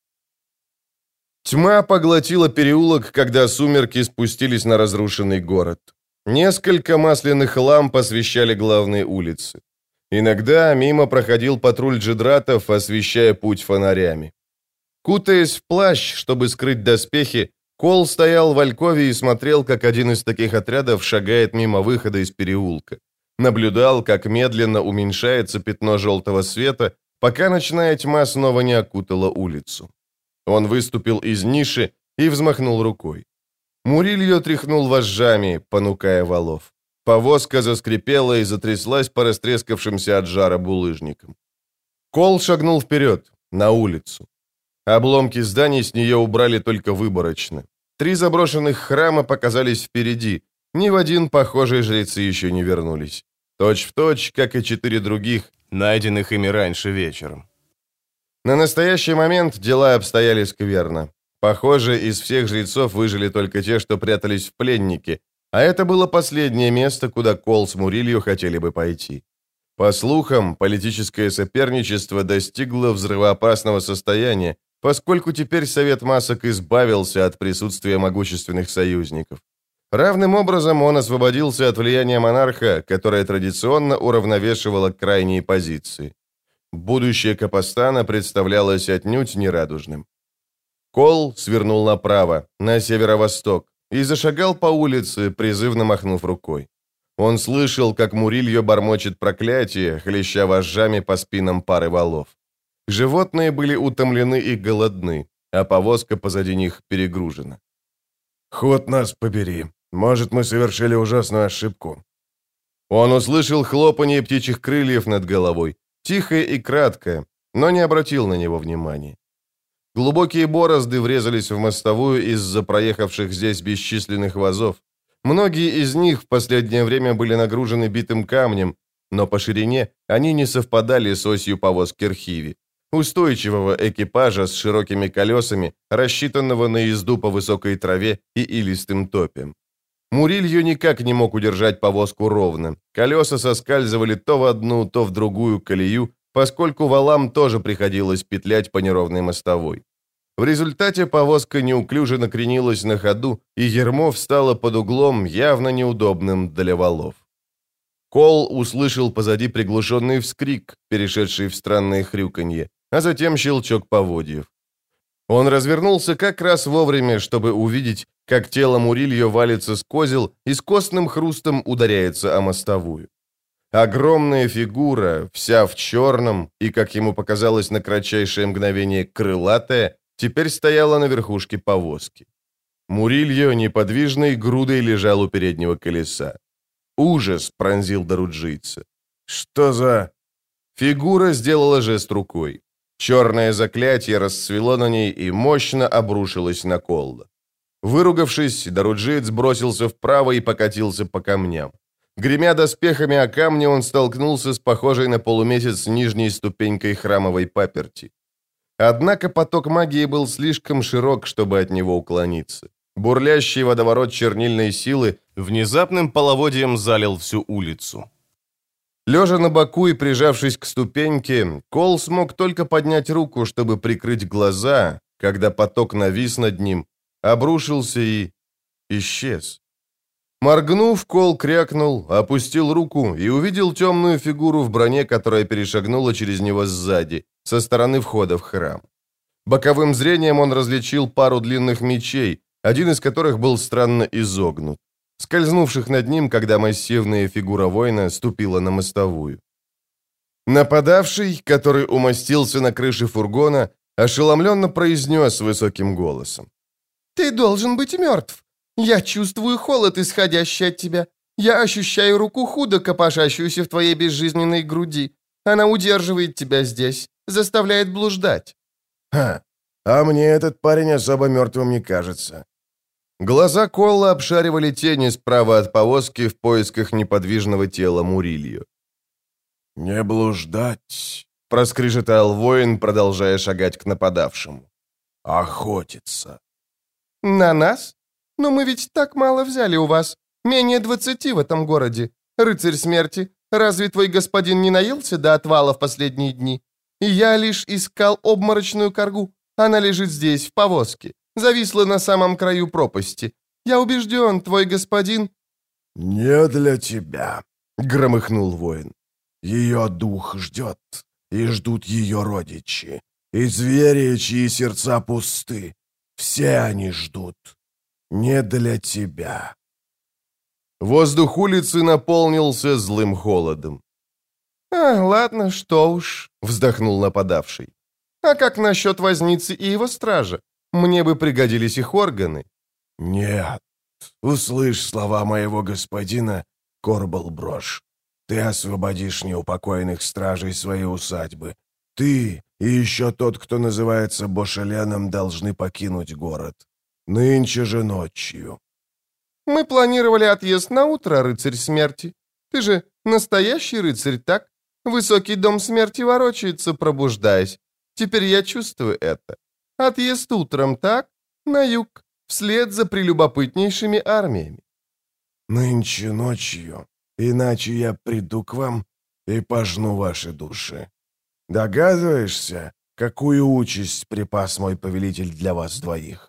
Тьма поглотила переулок, когда сумерки спустились на разрушенный город. Несколько масляных ламп освещали главные улицы. Иногда мимо проходил патруль джедратов, освещая путь фонарями. Кутаясь в плащ, чтобы скрыть доспехи, Кол стоял в алькове и смотрел, как один из таких отрядов шагает мимо выхода из переулка. Наблюдал, как медленно уменьшается пятно желтого света, пока ночная тьма снова не окутала улицу. Он выступил из ниши и взмахнул рукой. Мурильо тряхнул вожжами, понукая валов. Повозка заскрипела и затряслась по растрескавшимся от жара булыжникам. Кол шагнул вперед, на улицу. Обломки зданий с нее убрали только выборочно. Три заброшенных храма показались впереди. Ни в один, похожие жрецы еще не вернулись. Точь в точь, как и четыре других, найденных ими раньше вечером. На настоящий момент дела обстояли скверно. Похоже, из всех жрецов выжили только те, что прятались в пленнике, а это было последнее место, куда Кол с Мурильо хотели бы пойти. По слухам, политическое соперничество достигло взрывоопасного состояния, поскольку теперь Совет Масок избавился от присутствия могущественных союзников. Равным образом он освободился от влияния монарха, которое традиционно уравновешивало крайние позиции. Будущее Капостана представлялось отнюдь нерадужным. Кол свернул направо, на северо-восток, и зашагал по улице, призывно махнув рукой. Он слышал, как Мурильо бормочет проклятие, хлеща вожжами по спинам пары валов. Животные были утомлены и голодны, а повозка позади них перегружена. «Ход нас побери. Может, мы совершили ужасную ошибку». Он услышал хлопанье птичьих крыльев над головой, тихое и краткое, но не обратил на него внимания. Глубокие борозды врезались в мостовую из-за проехавших здесь бесчисленных вазов. Многие из них в последнее время были нагружены битым камнем, но по ширине они не совпадали с осью повозки Рхиви, устойчивого экипажа с широкими колесами, рассчитанного на езду по высокой траве и илистым топям. Мурилью никак не мог удержать повозку ровно. Колеса соскальзывали то в одну, то в другую колею, поскольку валам тоже приходилось петлять по неровной мостовой. В результате повозка неуклюже накренилась на ходу, и ермо встало под углом, явно неудобным для валов. Кол услышал позади приглушенный вскрик, перешедший в странное хрюканье, а затем щелчок поводьев. Он развернулся как раз вовремя, чтобы увидеть, как тело Мурильо валится с козел и с костным хрустом ударяется о мостовую. Огромная фигура, вся в черном и, как ему показалось на кратчайшее мгновение, крылатая, теперь стояла на верхушке повозки. Мурильо неподвижной грудой лежал у переднего колеса. Ужас пронзил доруджийца. «Что за...» Фигура сделала жест рукой. Черное заклятие расцвело на ней и мощно обрушилось на Колла. Выругавшись, доруджиец бросился вправо и покатился по камням. Гремя доспехами о камне, он столкнулся с похожей на полумесяц нижней ступенькой храмовой паперти. Однако поток магии был слишком широк, чтобы от него уклониться. Бурлящий водоворот чернильной силы внезапным половодьем залил всю улицу. Лежа на боку и прижавшись к ступеньке, Кол смог только поднять руку, чтобы прикрыть глаза, когда поток навис над ним, обрушился и... исчез. Моргнув, Кол крякнул, опустил руку и увидел темную фигуру в броне, которая перешагнула через него сзади, со стороны входа в храм. Боковым зрением он различил пару длинных мечей, один из которых был странно изогнут, скользнувших над ним, когда массивная фигура воина ступила на мостовую. Нападавший, который умостился на крыше фургона, ошеломленно произнес высоким голосом: «Ты должен быть мертв. Я чувствую холод, исходящий от тебя. Я ощущаю руку худо, копошащуюся в твоей безжизненной груди. Она удерживает тебя здесь, заставляет блуждать». «Ха, а мне этот парень особо мертвым не кажется». Глаза Колла обшаривали тени справа от повозки в поисках неподвижного тела Мурильо. «Не блуждать», — проскрежетал воин, продолжая шагать к нападавшему. «Охотиться». «На нас? Но мы ведь так мало взяли у вас. Менее двадцати в этом городе. Рыцарь смерти, разве твой господин не наелся до отвала в последние дни? И я лишь искал обморочную коргу. Она лежит здесь, в повозке. Зависла на самом краю пропасти. Я убежден, твой господин...» «Не для тебя», — громыхнул воин. «Ее дух ждет, и ждут ее родичи, и звери, чьи сердца пусты. Все они ждут. Не для тебя». Воздух улицы наполнился злым холодом. «А, ладно, что уж», — вздохнул нападавший. «А как насчет возницы и его стража? Мне бы пригодились их органы». «Нет, услышь слова моего господина, Корбал Брош. Ты освободишь неупокоенных стражей своей усадьбы. Ты и еще тот, кто называется Бошеленом, должны покинуть город. Нынче же ночью». «Мы планировали отъезд на утро, рыцарь смерти. Ты же настоящий рыцарь, так? Высокий дом смерти ворочается, пробуждаясь. Теперь я чувствую это. Отъезд утром, так? На юг, вслед за прелюбопытнейшими армиями». «Нынче ночью, иначе я приду к вам и пожну ваши души. Догадываешься, какую участь припас мой повелитель для вас двоих?»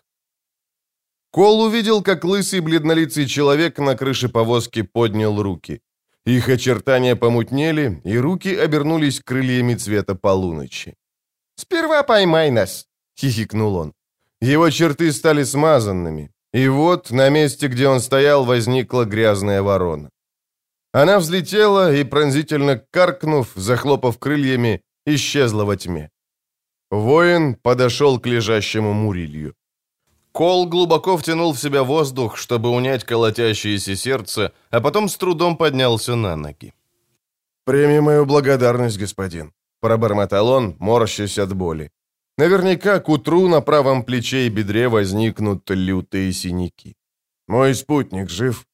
Кол увидел, как лысый бледнолицый человек на крыше повозки поднял руки. Их очертания помутнели, и руки обернулись крыльями цвета полуночи. «Сперва поймай нас!» — хихикнул он. Его черты стали смазанными, и вот на месте, где он стоял, возникла грязная ворона. Она взлетела и, пронзительно каркнув, захлопав крыльями, исчезла во тьме. Воин подошел к лежащему Мурилью. Кол глубоко втянул в себя воздух, чтобы унять колотящееся сердце, а потом с трудом поднялся на ноги. «Прими мою благодарность, господин», — пробормотал он, морщась от боли. Наверняка к утру на правом плече и бедре возникнут лютые синяки. Мой спутник жив.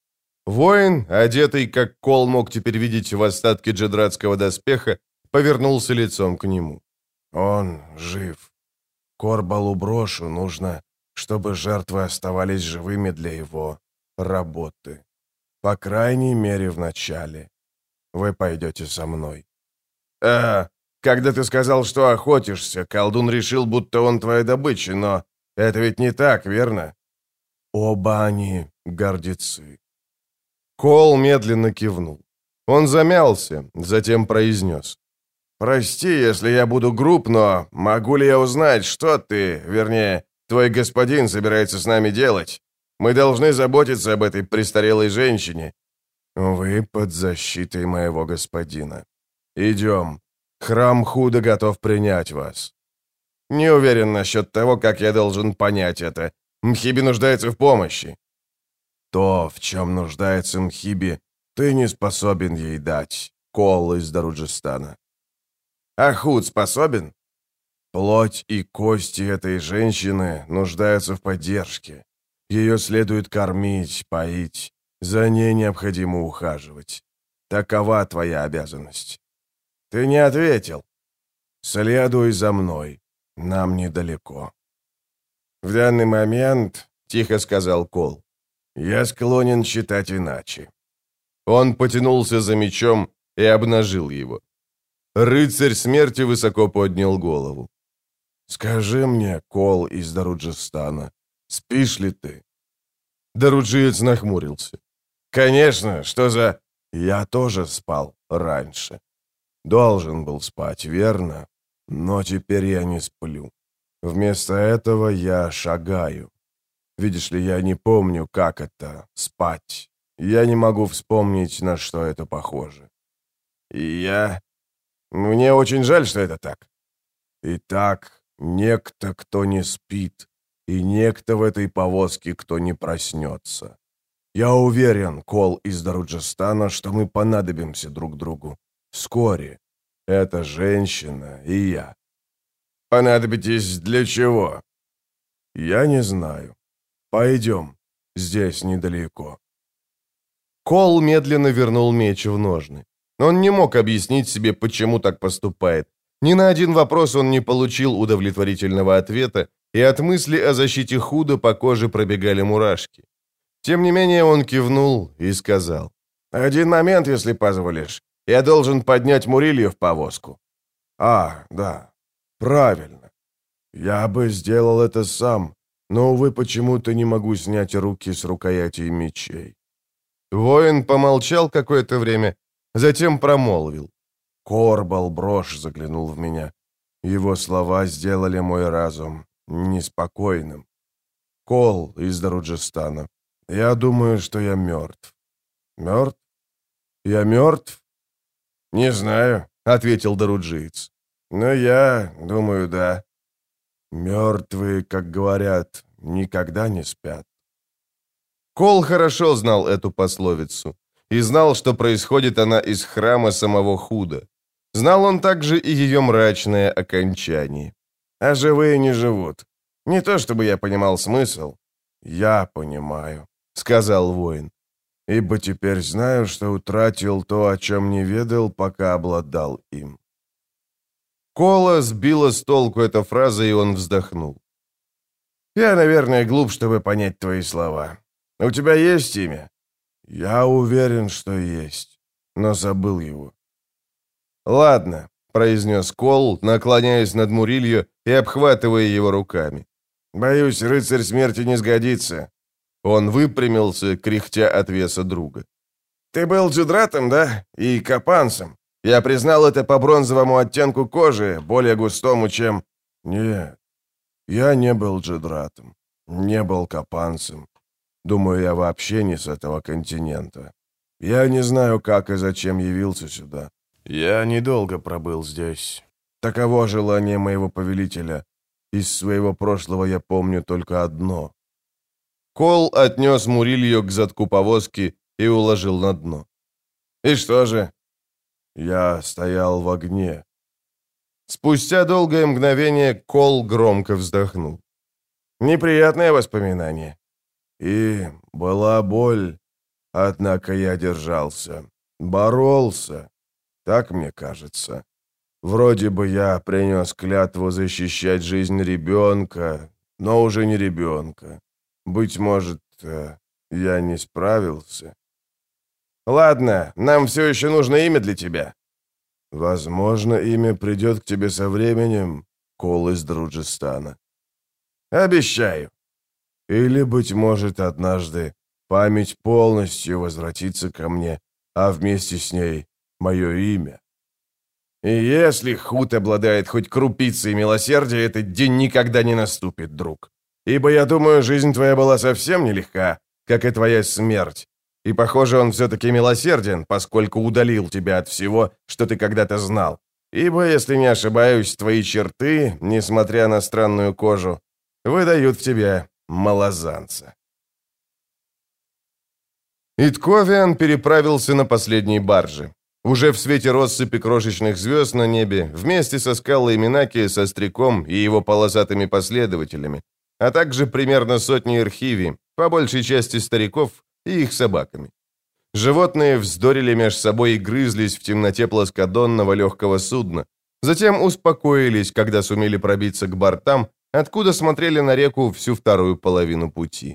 Воин, одетый, как Кол мог теперь видеть в остатке джедратского доспеха, повернулся лицом к нему. Он жив. Корбалу Брошу нужно, чтобы жертвы оставались живыми для его работы. По крайней мере, в начале. Вы пойдете со мной. А, когда ты сказал, что охотишься, колдун решил, будто он твоя добыча, но это ведь не так, верно? Оба они гордецы. Кол медленно кивнул. Он замялся, затем произнес. «Прости, если я буду груб, но могу ли я узнать, что ты, вернее, твой господин собирается с нами делать? Мы должны заботиться об этой престарелой женщине». «Вы под защитой моего господина. Идем. Храм Худа готов принять вас». «Не уверен насчет того, как я должен понять это. Мхиби нуждается в помощи». «То, в чем нуждается Мхиби, ты не способен ей дать, Кол из Даруджистана». «А Худ способен?» «Плоть и кости этой женщины нуждаются в поддержке. Ее следует кормить, поить, за ней необходимо ухаживать. Такова твоя обязанность». «Ты не ответил». «Следуй за мной, нам недалеко». «В данный момент, — тихо сказал Кол, — я склонен считать иначе». Он потянулся за мечом и обнажил его. Рыцарь смерти высоко поднял голову. «Скажи мне, Кол из Даруджистана, спишь ли ты?» Даруджиец нахмурился. «Конечно, что за...» «Я тоже спал раньше. Должен был спать, верно? Но теперь я не сплю. Вместо этого я шагаю. Видишь ли, я не помню, как это — спать. Я не могу вспомнить, на что это похоже. И я... Мне очень жаль, что это так. Итак, некто, кто не спит, и некто в этой повозке, кто не проснется. Я уверен, Кол из Даруджистана, что мы понадобимся друг другу. Вскоре. Это женщина и я. Понадобитесь для чего? Я не знаю. Пойдем. Здесь недалеко. Кол медленно вернул меч в ножны. Он не мог объяснить себе, почему так поступает. Ни на один вопрос он не получил удовлетворительного ответа, и от мысли о защите Худа по коже пробегали мурашки. Тем не менее он кивнул и сказал. «Один момент, если позволишь. Я должен поднять Мурилью в повозку». «А, да, правильно. Я бы сделал это сам, но, увы, почему-то не могу снять руки с рукоятей мечей». Воин помолчал какое-то время, затем промолвил. Корбал Брош заглянул в меня. Его слова сделали мой разум неспокойным. Кол из Даруджистана. Я думаю, что я мертв. Мертв? Я мертв? Не знаю, ответил Даруджиец. Но я думаю, да. Мертвые, как говорят, никогда не спят. Кол хорошо знал эту пословицу и знал, что происходит она из храма самого Худа. Знал он также и ее мрачное окончание. А живые не живут. Не то чтобы я понимал смысл. Я понимаю, сказал воин. Ибо теперь знаю, что утратил то, о чем не ведал, пока обладал им. Кола сбила с толку эта фраза, и он вздохнул. Я, наверное, глуп, чтобы понять твои слова. У тебя есть имя? Я уверен, что есть, но забыл его. Ладно, произнес Кол, наклоняясь над Мурилью и обхватывая его руками. Боюсь, рыцарь смерти не сгодится. Он выпрямился, кряхтя от веса друга. Ты был джедратом, да? И капанцем. Я признал это по бронзовому оттенку кожи, более густому, чем... Нет, я не был джедратом, не был капанцем. Думаю, я вообще не с этого континента. Я не знаю, как и зачем явился сюда. Я недолго пробыл здесь. Таково желание моего повелителя. Из своего прошлого я помню только одно. Кол отнес Мурилью к задку повозки и уложил на дно. И что же? Я стоял в огне. Спустя долгое мгновение Кол громко вздохнул. Неприятное воспоминание. И была боль, однако я держался. Боролся, так мне кажется. Вроде бы я принес клятву защищать жизнь ребенка, но уже не ребенка. Быть может, я не справился. Ладно, нам все еще нужно имя для тебя. Возможно, имя придет к тебе со временем, Кол из Друджестана. Обещаю. Или, быть может, однажды память полностью возвратится ко мне, а вместе с ней мое имя. И если Хут обладает хоть крупицей милосердия, этот день никогда не наступит, друг. Ибо, я думаю, жизнь твоя была совсем нелегка, как и твоя смерть. И, похоже, он все-таки милосерден, поскольку удалил тебя от всего, что ты когда-то знал. Ибо, если не ошибаюсь, твои черты, несмотря на странную кожу, выдают в тебя малозанца. Итковиан переправился на последней барже. Уже в свете россыпи крошечных звезд на небе, вместе со скалой Минаки, со Стреком и его полосатыми последователями, а также примерно сотни архиви, по большей части стариков и их собаками. Животные вздорили меж собой и грызлись в темноте плоскодонного легкого судна, затем успокоились, когда сумели пробиться к бортам, откуда смотрели на реку всю вторую половину пути.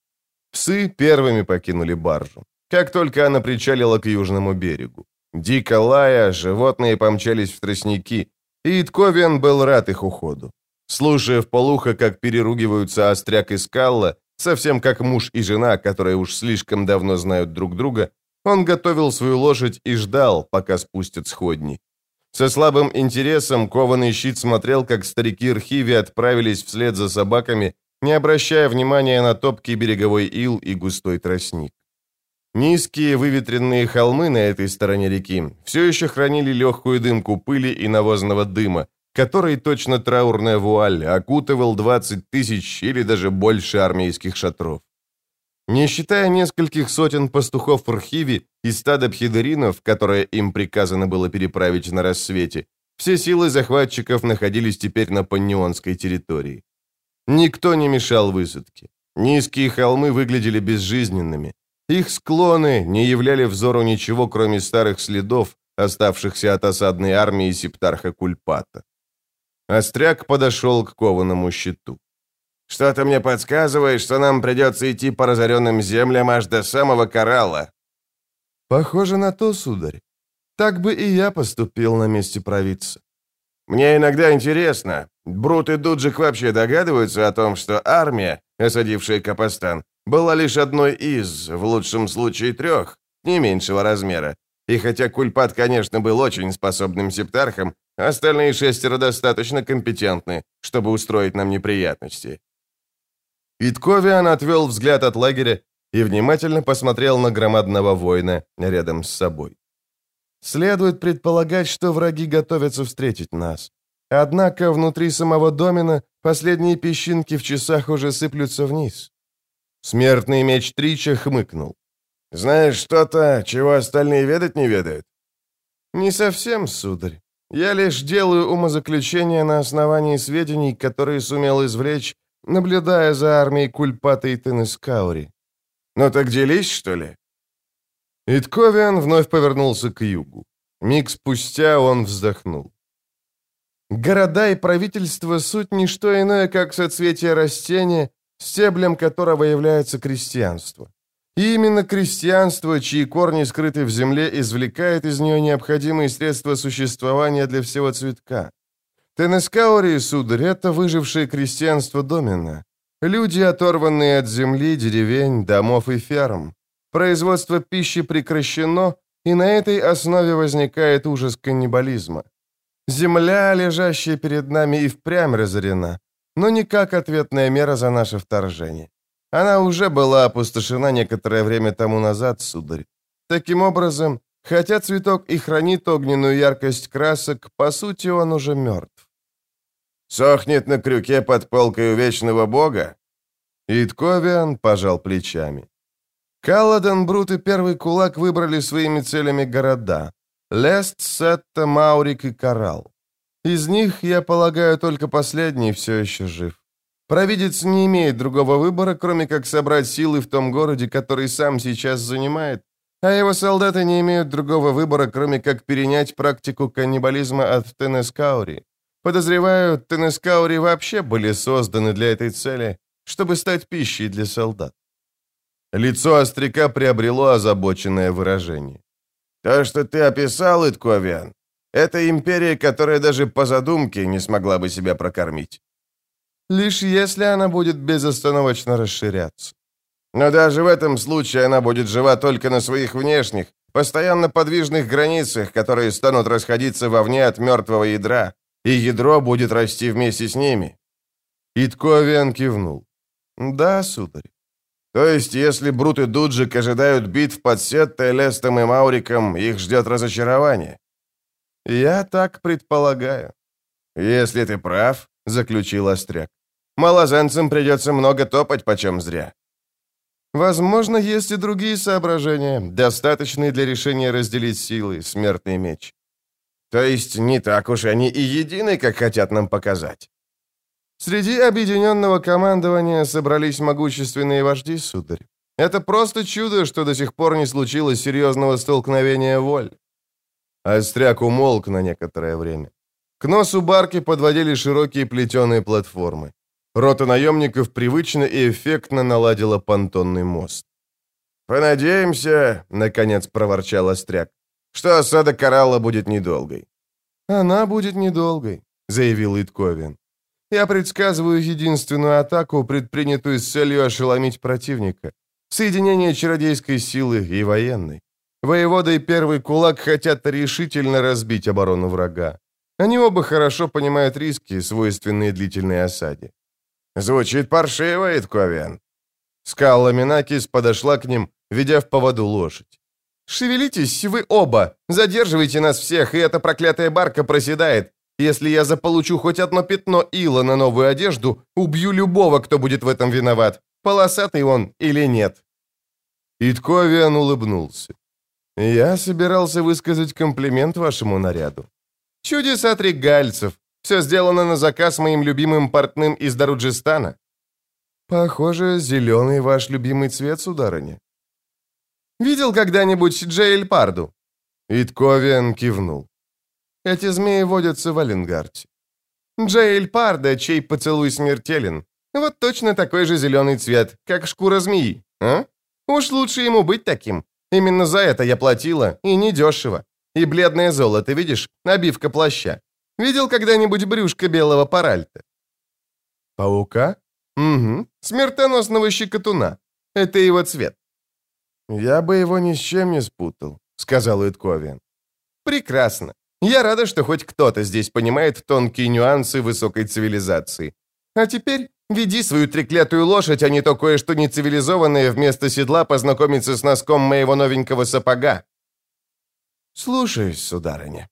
Псы первыми покинули баржу, как только она причалила к южному берегу. Дико лая, животные помчались в тростники, и Итковиан был рад их уходу. Слушая вполуха, как переругиваются Остряк и Скалла, совсем как муж и жена, которые уж слишком давно знают друг друга, он готовил свою лошадь и ждал, пока спустят сходни. Со слабым интересом кованый щит смотрел, как старики Архиви отправились вслед за собаками, не обращая внимания на топкий береговой ил и густой тростник. Низкие выветренные холмы на этой стороне реки все еще хранили легкую дымку пыли и навозного дыма, который, точно траурная вуаль, окутывал двадцать тысяч или даже больше армейских шатров. Не считая нескольких сотен пастухов Архиви и стада пхидеринов, которые им приказано было переправить на рассвете, все силы захватчиков находились теперь на паннионской территории. Никто не мешал высадке. Низкие холмы выглядели безжизненными. Их склоны не являли взору ничего, кроме старых следов, оставшихся от осадной армии Септарха Кульпата. Остряк подошел к кованому щиту. «Что-то мне подсказывает, что нам придется идти по разоренным землям аж до самого Коралла». «Похоже на то, сударь. Так бы и я поступил на месте провидца». «Мне иногда интересно, Брут и Дуджик вообще догадываются о том, что армия, осадившая Капостан, была лишь одной из, в лучшем случае, трех, не меньшего размера. И хотя Кульпат, конечно, был очень способным септархом, остальные шестеро достаточно компетентны, чтобы устроить нам неприятности». Итковиан отвел взгляд от лагеря и внимательно посмотрел на громадного воина рядом с собой. «Следует предполагать, что враги готовятся встретить нас. Однако внутри самого домена последние песчинки в часах уже сыплются вниз». Смертный меч Трича хмыкнул. «Знаешь что-то, чего остальные ведать не ведают?» «Не совсем, сударь. Я лишь делаю умозаключения на основании сведений, которые сумел извлечь, наблюдая за армией Кульпата и Тенескаури». «Ну так делись, что ли?» Итковиан вновь повернулся к югу. Миг спустя он вздохнул. «Города и правительство — суть не что иное, как соцветие растения, стеблем которого является крестьянство. И именно крестьянство, чьи корни скрыты в земле, извлекает из нее необходимые средства существования для всего цветка. Тенескаури, сударь, это выжившее крестьянство домена. Люди, оторванные от земли, деревень, домов и ферм. Производство пищи прекращено, и на этой основе возникает ужас каннибализма. Земля, лежащая перед нами, и впрямь разорена, но не как ответная мера за наше вторжение. Она уже была опустошена некоторое время тому назад, сударь. Таким образом, хотя цветок и хранит огненную яркость красок, по сути он уже мертв». «Сохнет на крюке под палкой у вечного бога?» Итковиан пожал плечами. Каладан, Брут и Первый Кулак выбрали своими целями города — Лест, Сетта, Маурик и Коралл. Из них, я полагаю, только последний все еще жив. Провидец не имеет другого выбора, кроме как собрать силы в том городе, который сам сейчас занимает, а его солдаты не имеют другого выбора, кроме как перенять практику каннибализма от Тенескаури. Подозреваю, Тенескаури вообще были созданы для этой цели, чтобы стать пищей для солдат. Лицо остряка приобрело озабоченное выражение. То, что ты описал, Итковиан, это империя, которая даже по задумке не смогла бы себя прокормить. Лишь если она будет безостановочно расширяться. Но даже в этом случае она будет жива только на своих внешних, постоянно подвижных границах, которые станут расходиться вовне от мертвого ядра, и ядро будет расти вместе с ними. Итковиан кивнул. Да, сударь. То есть, если Брут и Дуджик ожидают битв под Сеттой, Лестом и Мауриком, их ждет разочарование? Я так предполагаю. Если ты прав, заключил Остряк, малозанцам придется много топать почем зря. Возможно, есть и другие соображения, достаточные для решения разделить силы, смертный меч. То есть не так уж они и едины, как хотят нам показать. Среди объединенного командования собрались могущественные вожди, сударь. Это просто чудо, что до сих пор не случилось серьезного столкновения воль. Остряк умолк на некоторое время. К носу барки подводили широкие плетеные платформы. Рота наемников привычно и эффектно наладила понтонный мост. «Понадеемся», — наконец проворчал Остряк, «что осада Коралла будет недолгой». «Она будет недолгой», — заявил Итковиан. «Я предсказываю единственную атаку, предпринятую с целью ошеломить противника. Соединение чародейской силы и военной. Воевода и Первый Кулак хотят решительно разбить оборону врага. Они оба хорошо понимают риски, свойственные длительной осаде». «Звучит паршиво, Итковиан». Скалла Минакис подошла к ним, ведя в поводу лошадь. «Шевелитесь, вы оба! Задерживайте нас всех, и эта проклятая барка проседает. Если я заполучу хоть одно пятно ила на новую одежду, убью любого, кто будет в этом виноват, полосатый он или нет». Итковиан улыбнулся. «Я собирался высказать комплимент вашему наряду. Чудеса тригальцев. Все сделано на заказ моим любимым портным из Даруджистана. Похоже, зеленый ваш любимый цвет, сударыня. Видел когда-нибудь Джейль Парду?» Итковиан кивнул. Эти змеи водятся в Аленгарте. Джейль Парда, чей поцелуй смертелен. Вот точно такой же зеленый цвет, как шкура змеи, а? Уж лучше ему быть таким. Именно за это я платила, и недешево. И бледное золото, видишь, набивка плаща. Видел когда-нибудь брюшко белого паральта? Паука? Угу, смертоносного щекотуна. Это его цвет. Я бы его ни с чем не спутал, сказал Итковиан. Прекрасно. Я рада, что хоть кто-то здесь понимает тонкие нюансы высокой цивилизации. А теперь веди свою треклятую лошадь, а не то кое-что нецивилизованное вместо седла познакомиться с носком моего новенького сапога. Слушаюсь, сударыня.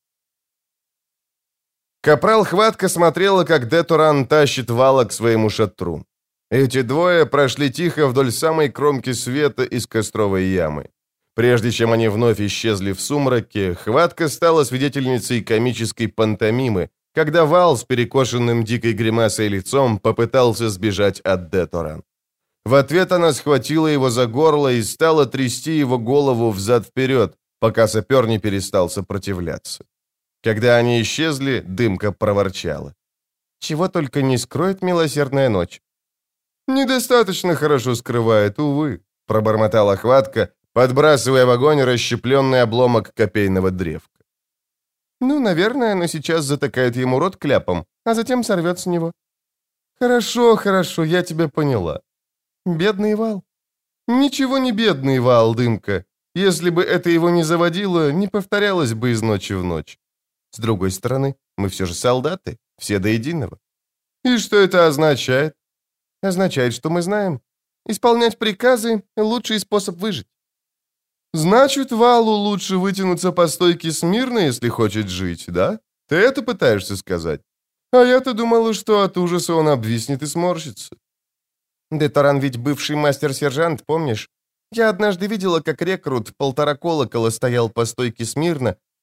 Капрал Хватка смотрела, как Детуран тащит вала к своему шатру. Эти двое прошли тихо вдоль самой кромки света из костровой ямы. Прежде чем они вновь исчезли в сумраке, Хватка стала свидетельницей комической пантомимы, когда вал с перекошенным дикой гримасой лицом попытался сбежать от Детуран. В ответ она схватила его за горло и стала трясти его голову взад-вперед, пока сапер не перестал сопротивляться. Когда они исчезли, дымка проворчала. «Чего только не скроет милосердная ночь». «Недостаточно хорошо скрывает, увы», — пробормотала Хватка, подбрасывая в огонь расщепленный обломок копейного древка. «Ну, наверное, она сейчас затыкает ему рот кляпом, а затем сорвет с него». «Хорошо, хорошо, я тебя поняла. Бедный вал». «Ничего не бедный вал, дымка. Если бы это его не заводило, не повторялось бы из ночи в ночь. С другой стороны, мы все же солдаты, все до единого. И что это означает? Означает, что мы знаем. Исполнять приказы – лучший способ выжить. Значит, валу лучше вытянуться по стойке смирно, если хочет жить, да? Ты это пытаешься сказать? А я-то думала, что от ужаса он обвиснет и сморщится. Детуран ведь бывший мастер-сержант, помнишь? Я однажды видела, как рекрут полтора колокола стоял по стойке смирно,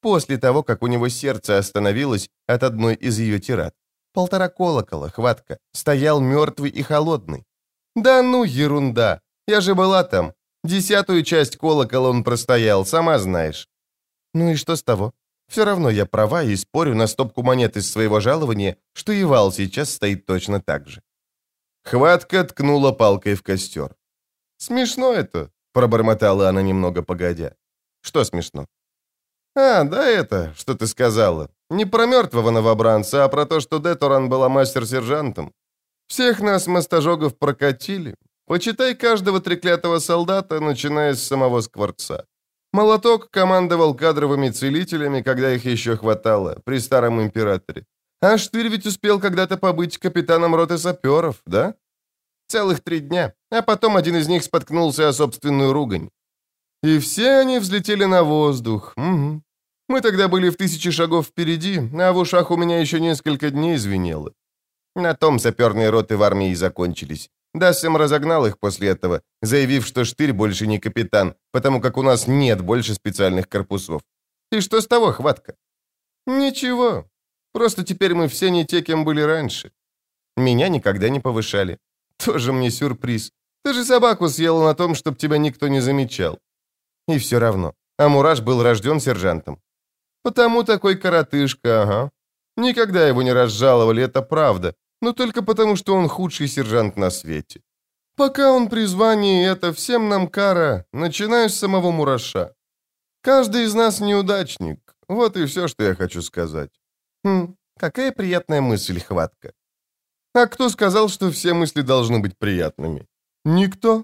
после того, как у него сердце остановилось от одной из ее тирад. Полтора колокола, Хватка, стоял мертвый и холодный. Да ну, ерунда, я же была там. Десятую часть колокола он простоял, сама знаешь. Ну и что с того? Все равно я права и спорю на стопку монет из своего жалования, что и вал сейчас стоит точно так же. Хватка ткнула палкой в костер. «Смешно это», — пробормотала она немного погодя. «Что смешно?» «А, да это, что ты сказала. Не про мертвого новобранца, а про то, что Деторан была мастер-сержантом. Всех нас, мастожогов, прокатили. Почитай каждого треклятого солдата, начиная с самого Скворца. Молоток командовал кадровыми целителями, когда их еще хватало, при старом императоре. А Штырь ведь успел когда-то побыть капитаном роты саперов, да? Целых три дня, а потом один из них споткнулся о собственную ругань. И все они взлетели на воздух. Угу. Мы тогда были в тысячи шагов впереди, а в ушах у меня еще несколько дней звенело. На том саперные роты в армии закончились. Дассем разогнал их после этого, заявив, что Штырь больше не капитан, потому как у нас нет больше специальных корпусов. И что с того, Хватка? Ничего. Просто теперь мы все не те, кем были раньше. Меня никогда не повышали. Тоже мне сюрприз. Ты же собаку съела на том, чтобы тебя никто не замечал. И все равно. Амураж был рожден сержантом. Потому такой коротышка, ага. Никогда его не разжаловали, это правда. Но только потому, что он худший сержант на свете. Пока он при звании, это всем нам кара, начиная с самого Мураша. Каждый из нас неудачник. Вот и все, что я хочу сказать. Хм, какая приятная мысль, Хватка. А кто сказал, что все мысли должны быть приятными? Никто.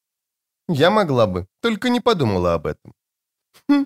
Я могла бы, только не подумала об этом. Хм.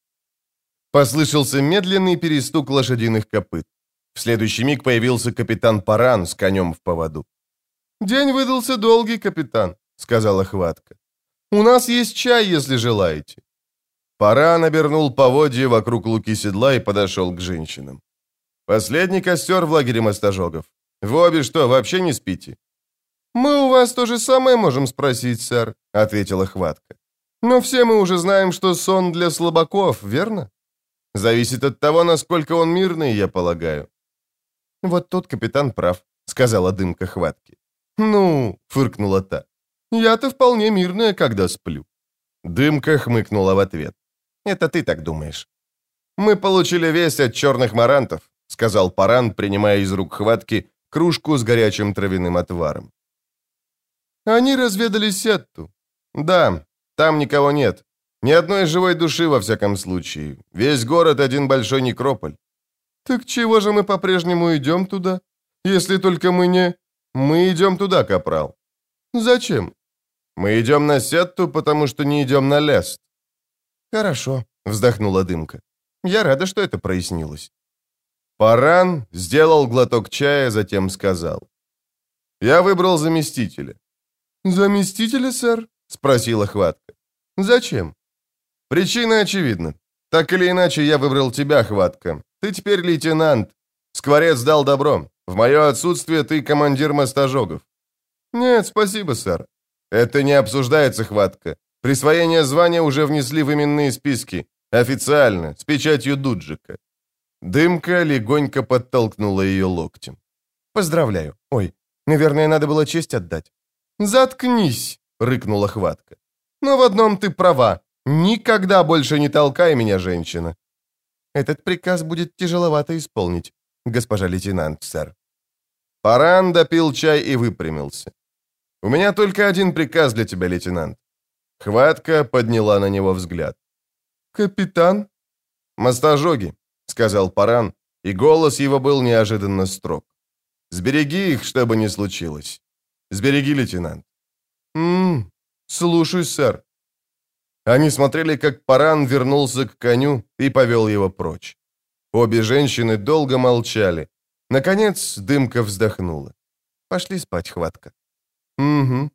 Послышался медленный перестук лошадиных копыт. В следующий миг появился капитан Паран с конем в поводу. «День выдался долгий, капитан», — сказала Хватка. «У нас есть чай, если желаете». Паран обернул поводья вокруг луки седла и подошел к женщинам. «Последний костер в лагере мастожогов. Вы обе что, вообще не спите?» «Мы у вас то же самое можем спросить, сэр», — ответила Хватка. «Но все мы уже знаем, что сон для слабаков, верно? Зависит от того, насколько он мирный, я полагаю». «Вот тут капитан прав», — сказала Дымка Хватки. «Ну», — фыркнула та, — «я-то вполне мирная, когда сплю». Дымка хмыкнула в ответ. «Это ты так думаешь». «Мы получили весть от черных марантов», — сказал Паран, принимая из рук Хватки кружку с горячим травяным отваром. «Они разведали Сетту. Да, там никого нет. Ни одной живой души, во всяком случае. Весь город один большой некрополь». «Так чего же мы по-прежнему идем туда? Если только мы не... Мы идем туда, капрал». «Зачем?» «Мы идем на Сетту, потому что не идем на Лест». «Хорошо», — вздохнула Дымка. «Я рада, что это прояснилось». Паран сделал глоток чая, затем сказал. «Я выбрал заместителя». «Заместителя, сэр?» — спросила Хватка. «Зачем?» «Причина очевидна. Так или иначе, я выбрал тебя, Хватка. Ты теперь лейтенант. Скворец дал добро. В мое отсутствие ты командир мастожогов». «Нет, спасибо, сэр». «Это не обсуждается, Хватка. Присвоение звания уже внесли в именные списки. Официально, с печатью Дуджика». Дымка легонько подтолкнула ее локтем. «Поздравляю. Ой, наверное, надо было честь отдать». «Заткнись!» — рыкнула Хватка. «Но в одном ты права. Никогда больше не толкай меня, женщина». «Этот приказ будет тяжеловато исполнить, госпожа лейтенант, сэр». Паран допил чай и выпрямился. «У меня только один приказ для тебя, лейтенант». Хватка подняла на него взгляд. «Капитан?» «Мастожоги», — сказал Паран, и голос его был неожиданно строг. «Сбереги их, что бы ни случилось. Сбереги, лейтенант». «М-м, слушаюсь, сэр». Они смотрели, как Паран вернулся к коню и повел его прочь. Обе женщины долго молчали. Наконец Дымка вздохнула. «Пошли спать, Хватка». «Угу».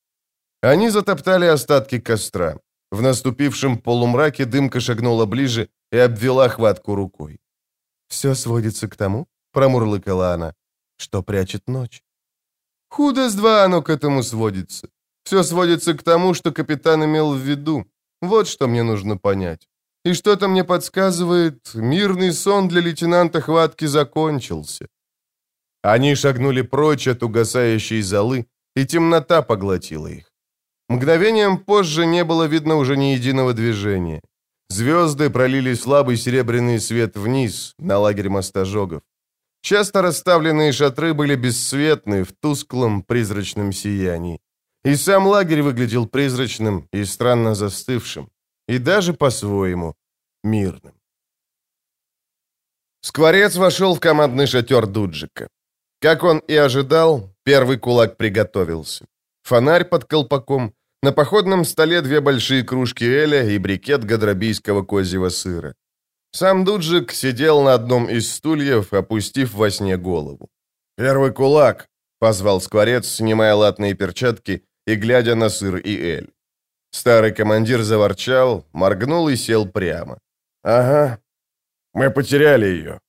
Они затоптали остатки костра. В наступившем полумраке Дымка шагнула ближе и обвела Хватку рукой. «Все сводится к тому, — промурлыкала она, — что прячет ночь». «Худо с два оно к этому сводится. Все сводится к тому, что капитан имел в виду. Вот что мне нужно понять. и что-то мне подсказывает, мирный сон для лейтенанта Хватки закончился. Они шагнули прочь от угасающей золы, и темнота поглотила их. Мгновением позже не было видно уже ни единого движения. Звезды пролили слабый серебряный свет вниз, на лагерь мостожогов. Часто расставленные шатры были бесцветны в тусклом призрачном сиянии. И сам лагерь выглядел призрачным и странно застывшим, и даже по-своему мирным. Скворец вошел в командный шатер Дуджика. Как он и ожидал, первый кулак приготовился. Фонарь под колпаком, на походном столе две большие кружки эля и брикет гадрабийского козьего сыра. Сам Дуджик сидел на одном из стульев, опустив во сне голову. «Первый кулак!» — позвал Скворец, снимая латные перчатки и глядя на сыр и эль. Старый командир заворчал, моргнул и сел прямо. «Ага, мы потеряли ее».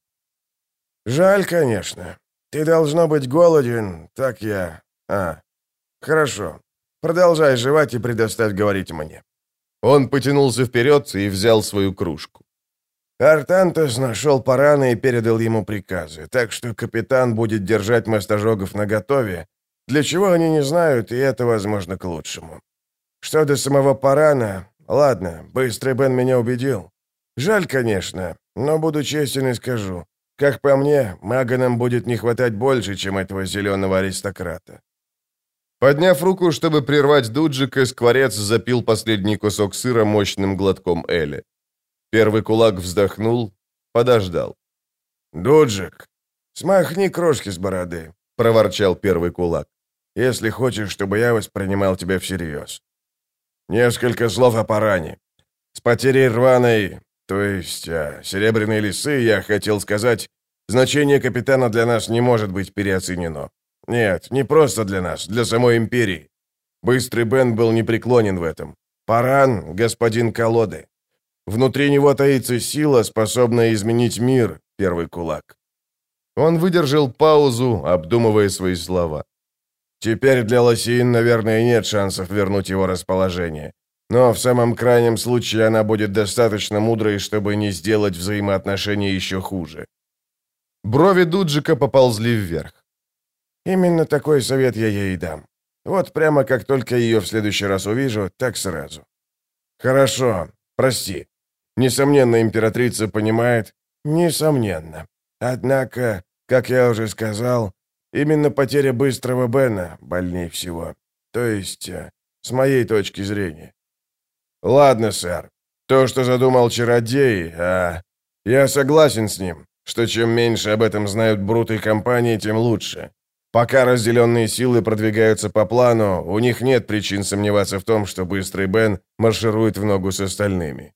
«Жаль, конечно. Ты, должно быть, голоден, так я... А, хорошо. Продолжай жевать и предоставь говорить мне». Он потянулся вперед и взял свою кружку. Артантес нашел Парана и передал ему приказы, так что капитан будет держать мостожогов наготове, для чего они не знают, и это, возможно, к лучшему. Что до самого Парана, ладно, быстрый Бен меня убедил. Жаль, конечно, но буду честен и скажу, как по мне, Маганам будет не хватать больше, чем этого зеленого аристократа. Подняв руку, чтобы прервать Дуджика, Скворец запил последний кусок сыра мощным глотком эля. Первый кулак вздохнул, подождал. «Дуджик, смахни крошки с бороды», — проворчал первый кулак, «если хочешь, чтобы я воспринимал тебя всерьез. Несколько слов о Паране. С потерей рваной, то есть а, серебряной лисы, я хотел сказать, значение капитана для нас не может быть переоценено. Нет, не просто для нас, для самой империи. Быстрый Бен был непреклонен в этом. Паран — господин колоды. Внутри него таится сила, способная изменить мир, первый кулак». Он выдержал паузу, обдумывая свои слова. «Теперь для Лосиин, наверное, нет шансов вернуть его расположение. Но в самом крайнем случае она будет достаточно мудрой, чтобы не сделать взаимоотношения еще хуже». Брови Дуджика поползли вверх. «Именно такой совет я ей дам. Вот прямо как только ее в следующий раз увижу, так сразу». «Хорошо, прости. Несомненно, императрица понимает...» «Несомненно. Однако, как я уже сказал, именно потеря быстрого Бена больней всего. То есть, с моей точки зрения». «Ладно, сэр. То, что задумал чародей, а... Я согласен с ним, что чем меньше об этом знают бруты компании, тем лучше. Пока разделенные силы продвигаются по плану, у них нет причин сомневаться в том, что быстрый Бен марширует в ногу с остальными».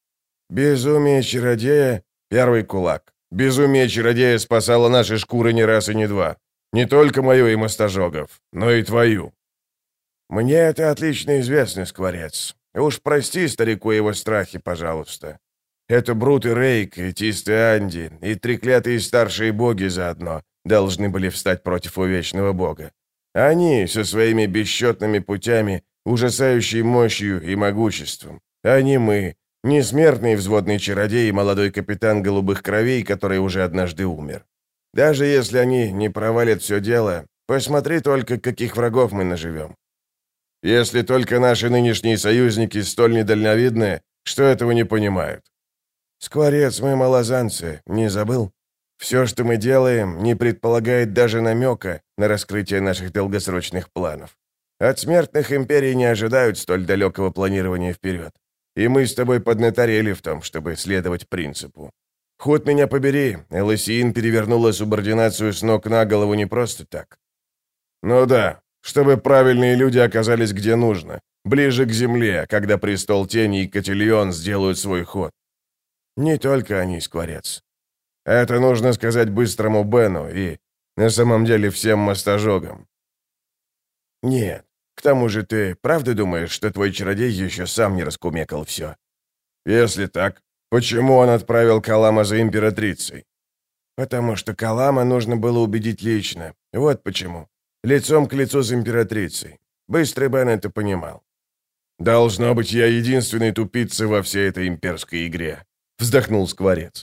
«Безумие чародея — первый кулак. Безумие чародея спасало наши шкуры не раз и не два. Не только мою и мостожогов, но и твою». «Мне это отлично известно, Скворец. Уж прости старику его страхи, пожалуйста. Это Брут и Рейк, и Тист и Анди, и треклятые старшие боги заодно должны были встать против увечного бога. Они со своими бесчетными путями, ужасающей мощью и могуществом. А не мы, несмертный взводный чародей и молодой капитан голубых кровей, который уже однажды умер. Даже если они не провалят все дело, посмотри только, каких врагов мы наживем. Если только наши нынешние союзники столь недальновидны, что этого не понимают. Скворец, мы малозанцы, не забыл? Все, что мы делаем, не предполагает даже намека на раскрытие наших долгосрочных планов. От смертных империй не ожидают столь далекого планирования вперед. И мы с тобой поднаторели в том, чтобы следовать принципу. Худ меня побери, Лосиин перевернула субординацию с ног на голову не просто так. Ну да, чтобы правильные люди оказались где нужно, ближе к земле, когда престол тени и Котильон сделают свой ход. Не только они, Скворец. Это нужно сказать быстрому Бену и, на самом деле, всем мостожогам. Нет, к тому же ты правда думаешь, что твой чародей еще сам не раскумекал все? Если так, почему он отправил Калама за императрицей? Потому что Калама нужно было убедить лично. Вот почему. Лицом к лицу с императрицей. Быстрый Бен это понимал. «Должно быть, я единственный тупица во всей этой имперской игре», — вздохнул Скворец.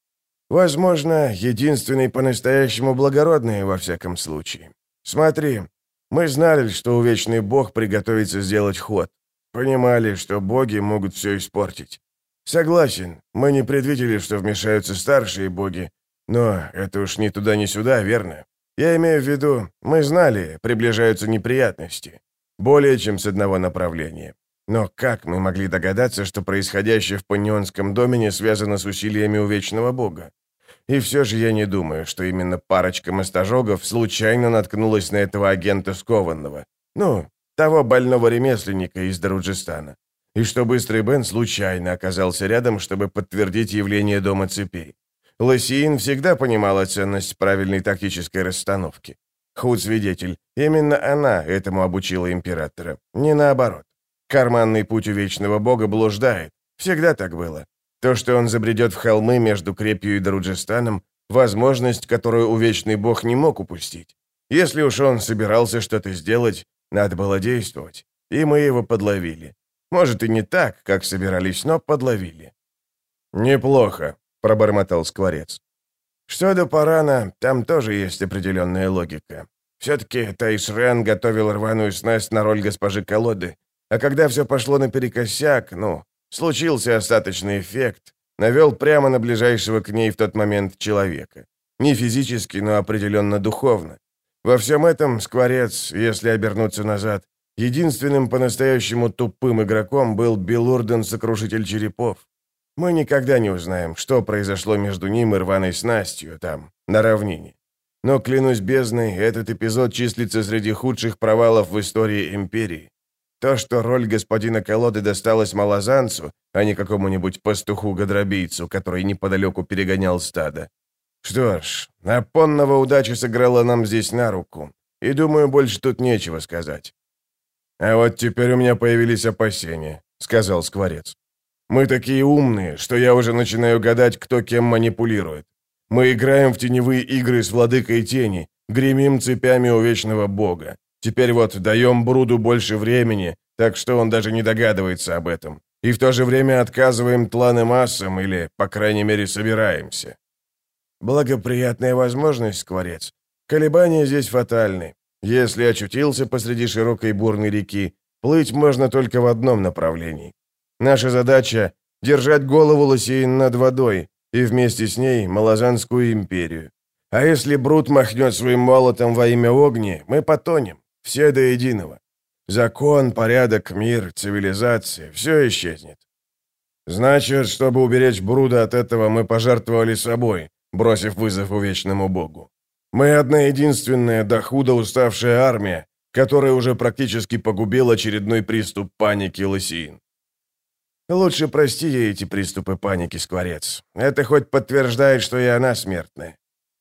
«Возможно, единственный по-настоящему благородный во всяком случае. Смотри, мы знали, что увечный бог приготовится сделать ход. Понимали, что боги могут все испортить. Согласен, мы не предвидели, что вмешаются старшие боги, но это уж ни туда, ни сюда, верно? Я имею в виду, мы знали, приближаются неприятности. Более чем с одного направления. Но как мы могли догадаться, что происходящее в Панионском домене связано с усилиями увечного бога? И все же я не думаю, что именно парочка мастожогов случайно наткнулась на этого агента скованного. Ну, того больного ремесленника из Даруджистана. И что Быстрый Бен случайно оказался рядом, чтобы подтвердить явление Дома Цепей. Лосиин всегда понимала ценность правильной тактической расстановки. Худ-свидетель, именно она этому обучила императора, не наоборот. Карманный путь у Вечного Бога блуждает. Всегда так было. То, что он забредет в холмы между Крепью и Даруджистаном, возможность, которую Увечный Бог не мог упустить. Если уж он собирался что-то сделать, надо было действовать. И мы его подловили. Может, и не так, как собирались, но подловили. «Неплохо», — пробормотал Скворец. Что до Парана, там тоже есть определенная логика. Все-таки Тайшрен готовил рваную снасть на роль госпожи Колоды, а когда все пошло наперекосяк, ну, случился остаточный эффект, навел прямо на ближайшего к ней в тот момент человека. Не физически, но определенно духовно. Во всем этом Скворец, если обернуться назад, единственным по-настоящему тупым игроком был Белурден Сокрушитель Черепов. Мы никогда не узнаем, что произошло между ним и рваной снастью там, на равнине. Но, клянусь бездной, этот эпизод числится среди худших провалов в истории Империи. То, что роль господина Колоды досталась малозанцу, а не какому-нибудь пастуху-гадробийцу, который неподалеку перегонял стадо. Что ж, Апоннова удача сыграла нам здесь на руку, и, думаю, больше тут нечего сказать. «А вот теперь у меня появились опасения», — сказал Скворец. «Мы такие умные, что я уже начинаю гадать, кто кем манипулирует. Мы играем в теневые игры с владыкой тени, гремим цепями у вечного бога. Теперь вот даем Бруду больше времени, так что он даже не догадывается об этом. И в то же время отказываем Тлан и массам, или, по крайней мере, собираемся». «Благоприятная возможность, Скворец. Колебания здесь фатальны. Если очутился посреди широкой бурной реки, плыть можно только в одном направлении. Наша задача — держать голову Лосиин над водой, и вместе с ней Малазанскую империю. А если Брут махнет своим молотом во имя Огни, мы потонем, все до единого. Закон, порядок, мир, цивилизация — все исчезнет». «Значит, чтобы уберечь Бруда от этого, мы пожертвовали собой, бросив вызов Увечному Богу. Мы одна единственная до худа уставшая армия, которая уже практически погубила очередной приступ паники Лосиин». «Лучше прости ей эти приступы паники, Скворец. Это хоть подтверждает, что и она смертная».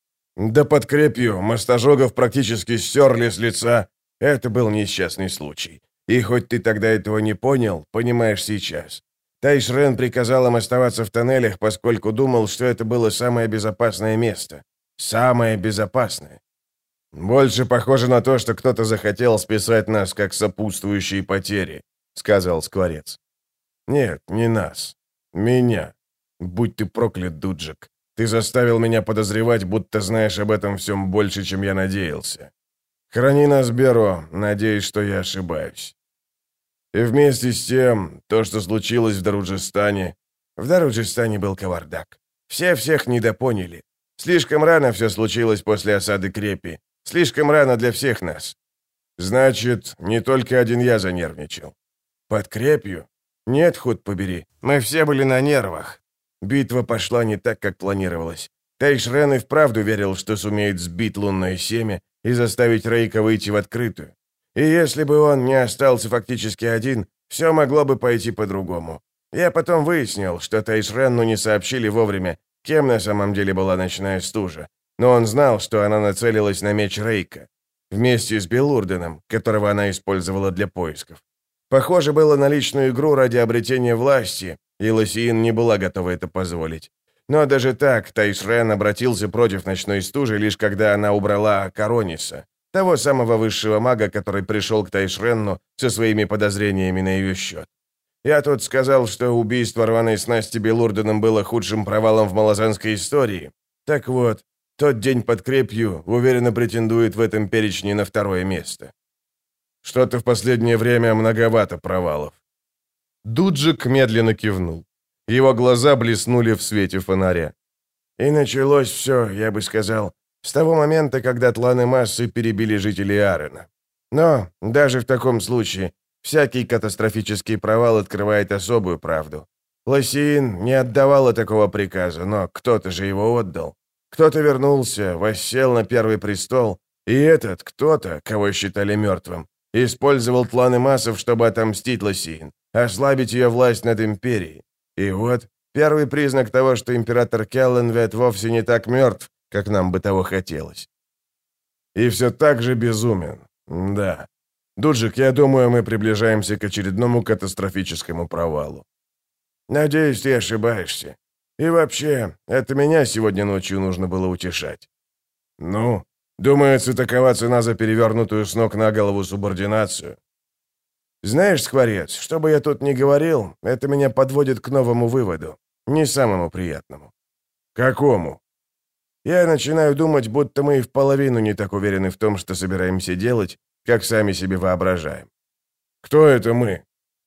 «Да под Крепью мастожогов практически стерли с лица. Это был несчастный случай. И хоть ты тогда этого не понял, понимаешь сейчас. Тайшрен приказал им оставаться в тоннелях, поскольку думал, что это было самое безопасное место. Самое безопасное. Больше похоже на то, что кто-то захотел списать нас как сопутствующие потери», — сказал Скворец. «Нет, не нас. Меня. Будь ты проклят, Дуджик. Ты заставил меня подозревать, будто знаешь об этом всем больше, чем я надеялся. Храни нас, Беро, надеюсь, что я ошибаюсь». И вместе с тем, то, что случилось в Даруджистане... В Даруджистане был кавардак. Все всех недопоняли. Слишком рано все случилось после осады Крепи. Слишком рано для всех нас. Значит, не только один я занервничал. Под Крепью? Нет, худ побери. Мы все были на нервах. Битва пошла не так, как планировалось. Тайшрен и вправду верил, что сумеет сбить лунное семя и заставить Рейка выйти в открытую. И если бы он не остался фактически один, все могло бы пойти по-другому. Я потом выяснил, что Тайшренну не сообщили вовремя, кем на самом деле была ночная стужа. Но он знал, что она нацелилась на меч Рейка. Вместе с Белурденом, которого она использовала для поисков. Похоже было на личную игру ради обретения власти, и Лосиин не была готова это позволить. Но даже так Тайшрен обратился против ночной стужи, лишь когда она убрала Корониса. Того самого высшего мага, который пришел к Тайшренну со своими подозрениями на ее счет. Я тут сказал, что убийство рваной снасти Белурденом было худшим провалом в малозанской истории. Так вот, тот день под крепью уверенно претендует в этом перечне на второе место. Что-то в последнее время многовато провалов. Дуджик медленно кивнул. Его глаза блеснули в свете фонаря. И началось все, я бы сказал, с того момента, когда тланы массы перебили жителей Арена. Но даже в таком случае всякий катастрофический провал открывает особую правду. Лосиин не отдавала такого приказа, но кто-то же его отдал. Кто-то вернулся, воссел на первый престол, и этот кто-то, кого считали мертвым, использовал тланы массов, чтобы отомстить Лосиин, ослабить ее власть над империей. И вот первый признак того, что император Келленвет вовсе не так мертв, как нам бы того хотелось. И все так же безумен. Да. Дуджик, я думаю, мы приближаемся к очередному катастрофическому провалу. Надеюсь, ты ошибаешься. И вообще, это меня сегодня ночью нужно было утешать. Ну, думается, такова цена за перевернутую с ног на голову субординацию. Знаешь, Скворец, что бы я тут ни говорил, это меня подводит к новому выводу, не самому приятному. Какому? Я начинаю думать, будто мы и в половину не так уверены в том, что собираемся делать, как сами себе воображаем. Кто это мы?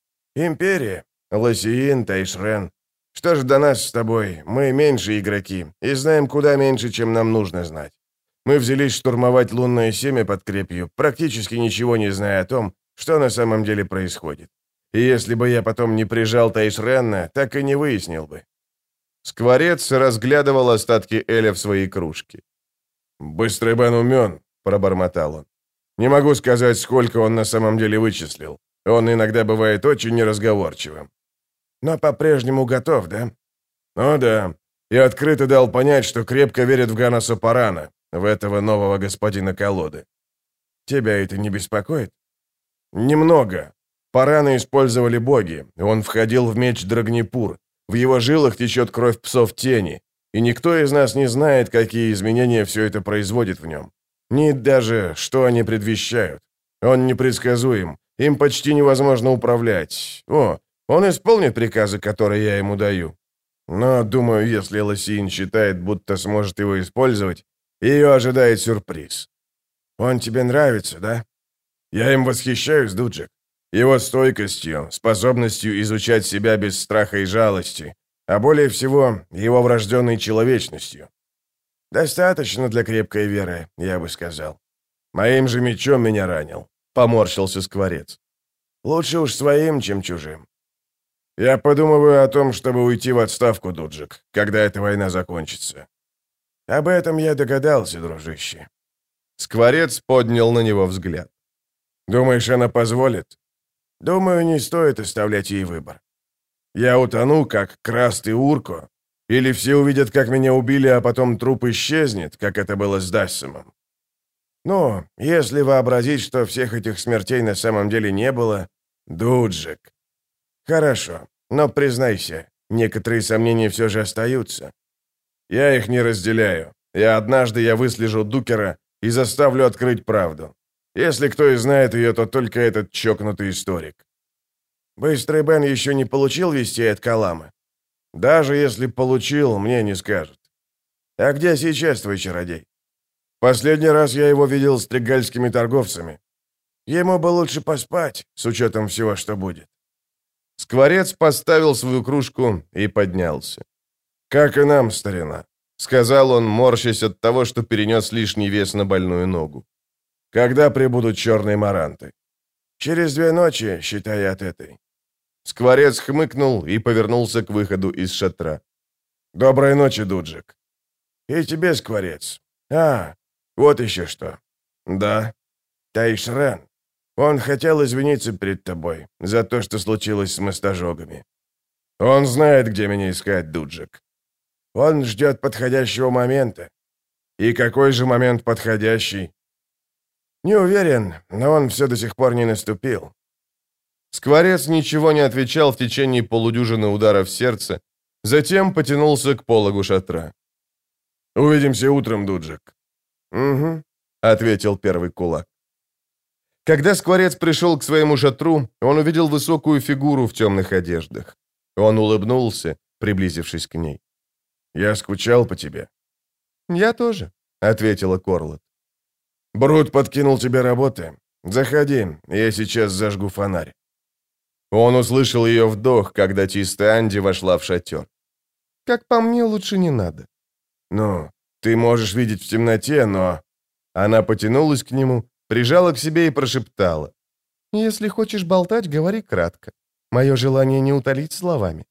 Империя, Лосиин, Тайшрен. Что ж до нас с тобой, мы меньше игроки и знаем куда меньше, чем нам нужно знать. Мы взялись штурмовать лунное семя под крепью, практически ничего не зная о том, что на самом деле происходит. И если бы я потом не прижал Тайшренна, так и не выяснил бы. Скворец разглядывал остатки Эля в своей кружке. «Быстрый Бен умен», — пробормотал он. «Не могу сказать, сколько он на самом деле вычислил. Он иногда бывает очень неразговорчивым. Но по-прежнему готов, да?» «Ну да. И открыто дал понять, что крепко верит в Ганаса Парана, в этого нового господина колоды. Тебя это не беспокоит?» «Немного. Парана использовали боги. Он входил в меч Драгнипур. В его жилах течет кровь псов тени, и никто из нас не знает, какие изменения все это производит в нем. Ни даже, что они предвещают. Он непредсказуем, им почти невозможно управлять. О, он исполнит приказы, которые я ему даю. Но, думаю, если Лосиин считает, будто сможет его использовать, ее ожидает сюрприз. Он тебе нравится, да? Я им восхищаюсь, Дуджик. Его стойкостью, способностью изучать себя без страха и жалости, а более всего, его врожденной человечностью. Достаточно для крепкой веры, я бы сказал. Моим же мечом меня ранил, — поморщился Скворец. Лучше уж своим, чем чужим. Я подумываю о том, чтобы уйти в отставку, Дуджик, когда эта война закончится. Об этом я догадался, дружище. Скворец поднял на него взгляд. Думаешь, она позволит? Думаю, не стоит оставлять ей выбор. Я утону, как Краст и Урко, или все увидят, как меня убили, а потом труп исчезнет, как это было с Дассомом. Ну, если вообразить, что всех этих смертей на самом деле не было... Дуджик. Хорошо, но признайся, некоторые сомнения все же остаются. Я их не разделяю, и однажды я выслежу Дукера и заставлю открыть правду. Если кто и знает ее, то только этот чокнутый историк. Быстрый Бен еще не получил вестей от Каламы? Даже если получил, мне не скажет. А где сейчас твой чародей? Последний раз я его видел с тригальскими торговцами. Ему бы лучше поспать, с учетом всего, что будет. Скворец поставил свою кружку и поднялся. «Как и нам, старина», — сказал он, морщась от того, что перенес лишний вес на больную ногу. «Когда прибудут черные маранты?» «Через две ночи, считай от этой». Скворец хмыкнул и повернулся к выходу из шатра. «Доброй ночи, Дуджик». «И тебе, Скворец. А, вот еще что. Да, Тайшрен. Он хотел извиниться перед тобой за то, что случилось с мостожогами. Он знает, где меня искать, Дуджик. Он ждет подходящего момента. И какой же момент подходящий? Не уверен, но он все до сих пор не наступил». Скворец ничего не отвечал в течение полудюжины ударов сердца, затем потянулся к пологу шатра. «Увидимся утром, Дуджик». «Угу. ответил первый кулак. Когда скворец пришел к своему шатру, он увидел высокую фигуру в темных одеждах. Он улыбнулся, приблизившись к ней. «Я скучал по тебе». «Я тоже», — ответила Корлет. «Брут подкинул тебе работы. Заходи, я сейчас зажгу фонарь». Он услышал ее вдох, когда чистая Анди вошла в шатер. «Как по мне, лучше не надо». «Ну, ты можешь видеть в темноте, но...» Она потянулась к нему, прижала к себе и прошептала. «Если хочешь болтать, говори кратко. Мое желание не утолить словами».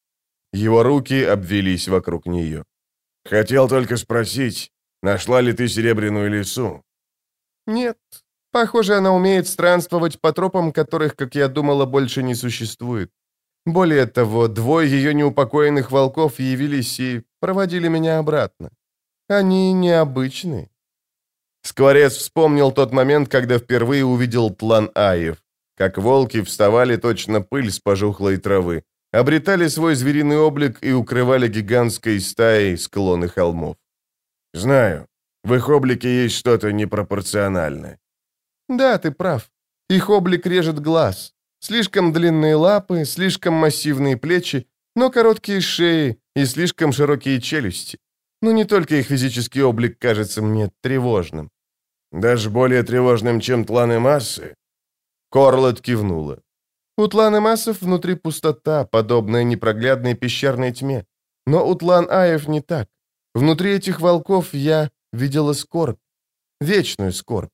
Его руки обвелись вокруг нее. «Хотел только спросить, нашла ли ты серебряную лису?» «Нет. Похоже, она умеет странствовать по тропам, которых, как я думала, больше не существует. Более того, двое ее неупокоенных волков явились и проводили меня обратно. Они необычные». Скворец вспомнил тот момент, когда впервые увидел тлан Аев, как волки вставали точно пыль с пожухлой травы, обретали свой звериный облик и укрывали гигантской стаей склоны холмов. «Знаю, в их облике есть что-то непропорциональное». «Да, ты прав. Их облик режет глаз. Слишком длинные лапы, слишком массивные плечи, но короткие шеи и слишком широкие челюсти. Но не только их физический облик кажется мне тревожным». «Даже более тревожным, чем тланы массы?» Корлет кивнула. «У тланы массов внутри пустота, подобная непроглядной пещерной тьме. Но у тлан Аев не так. Внутри этих волков я видела скорбь. Вечную скорбь».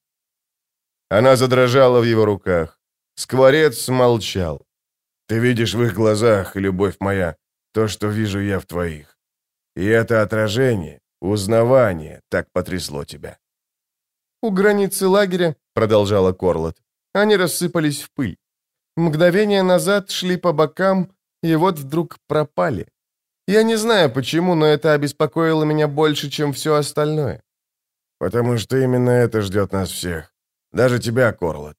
Она задрожала в его руках. Скворец молчал. «Ты видишь в их глазах, любовь моя, то, что вижу я в твоих. И это отражение, узнавание так потрясло тебя». «У границы лагеря, — продолжала Корлет, — они рассыпались в пыль. Мгновение назад шли по бокам, и вот вдруг пропали. Я не знаю почему, но это обеспокоило меня больше, чем все остальное». «Потому что именно это ждет нас всех. Даже тебя, Корлет.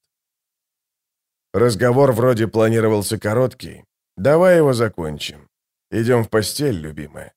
Разговор вроде планировался короткий. Давай его закончим. Идем в постель, любимая».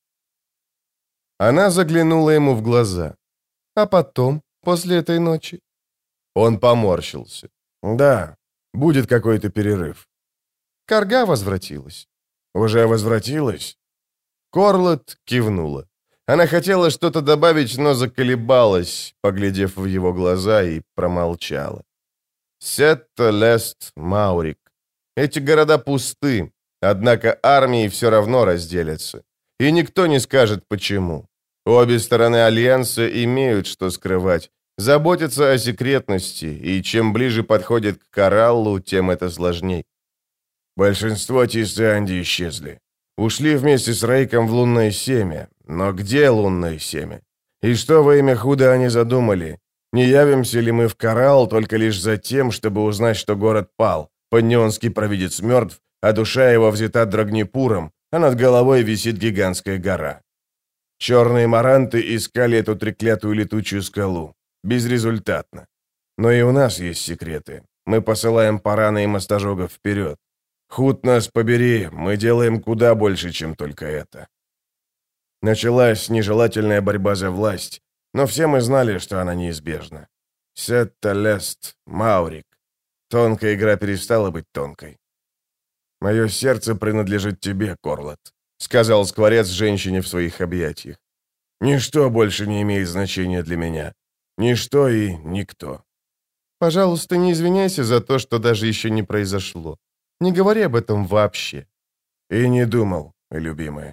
Она заглянула ему в глаза. «А потом, после этой ночи?» Он поморщился. «Да, будет какой-то перерыв». Карга возвратилась. «Уже возвратилась?» Корлет кивнула. Она хотела что-то добавить, но заколебалась, поглядев в его глаза, и промолчала. Сетта, Лест, Маурик. Эти города пусты, однако армии все равно разделятся. И никто не скажет, почему. Обе стороны Альянса имеют что скрывать, заботятся о секретности, и чем ближе подходит к Кораллу, тем это сложней. Большинство чистой Анди исчезли. Ушли вместе с Рейком в лунное семя. Но где лунное семя? И что во имя худа они задумали? Не явимся ли мы в Коралл только лишь за тем, чтобы узнать, что город пал, Паннионский провидец мертв, а душа его взята Драгнепуром, а над головой висит гигантская гора? Черные маранты искали эту треклятую летучую скалу. Безрезультатно. Но и у нас есть секреты. Мы посылаем парана и мастожогов вперед. Худ нас побери, мы делаем куда больше, чем только это. Началась нежелательная борьба за власть, но все мы знали, что она неизбежна. Сетта, Лест, Маурик. Тонкая игра перестала быть тонкой. «Мое сердце принадлежит тебе, Корлет», — сказал скворец женщине в своих объятиях. «Ничто больше не имеет значения для меня. Ничто и никто». «Пожалуйста, не извиняйся за то, что даже еще не произошло. Не говори об этом вообще». «И не думал, любимая».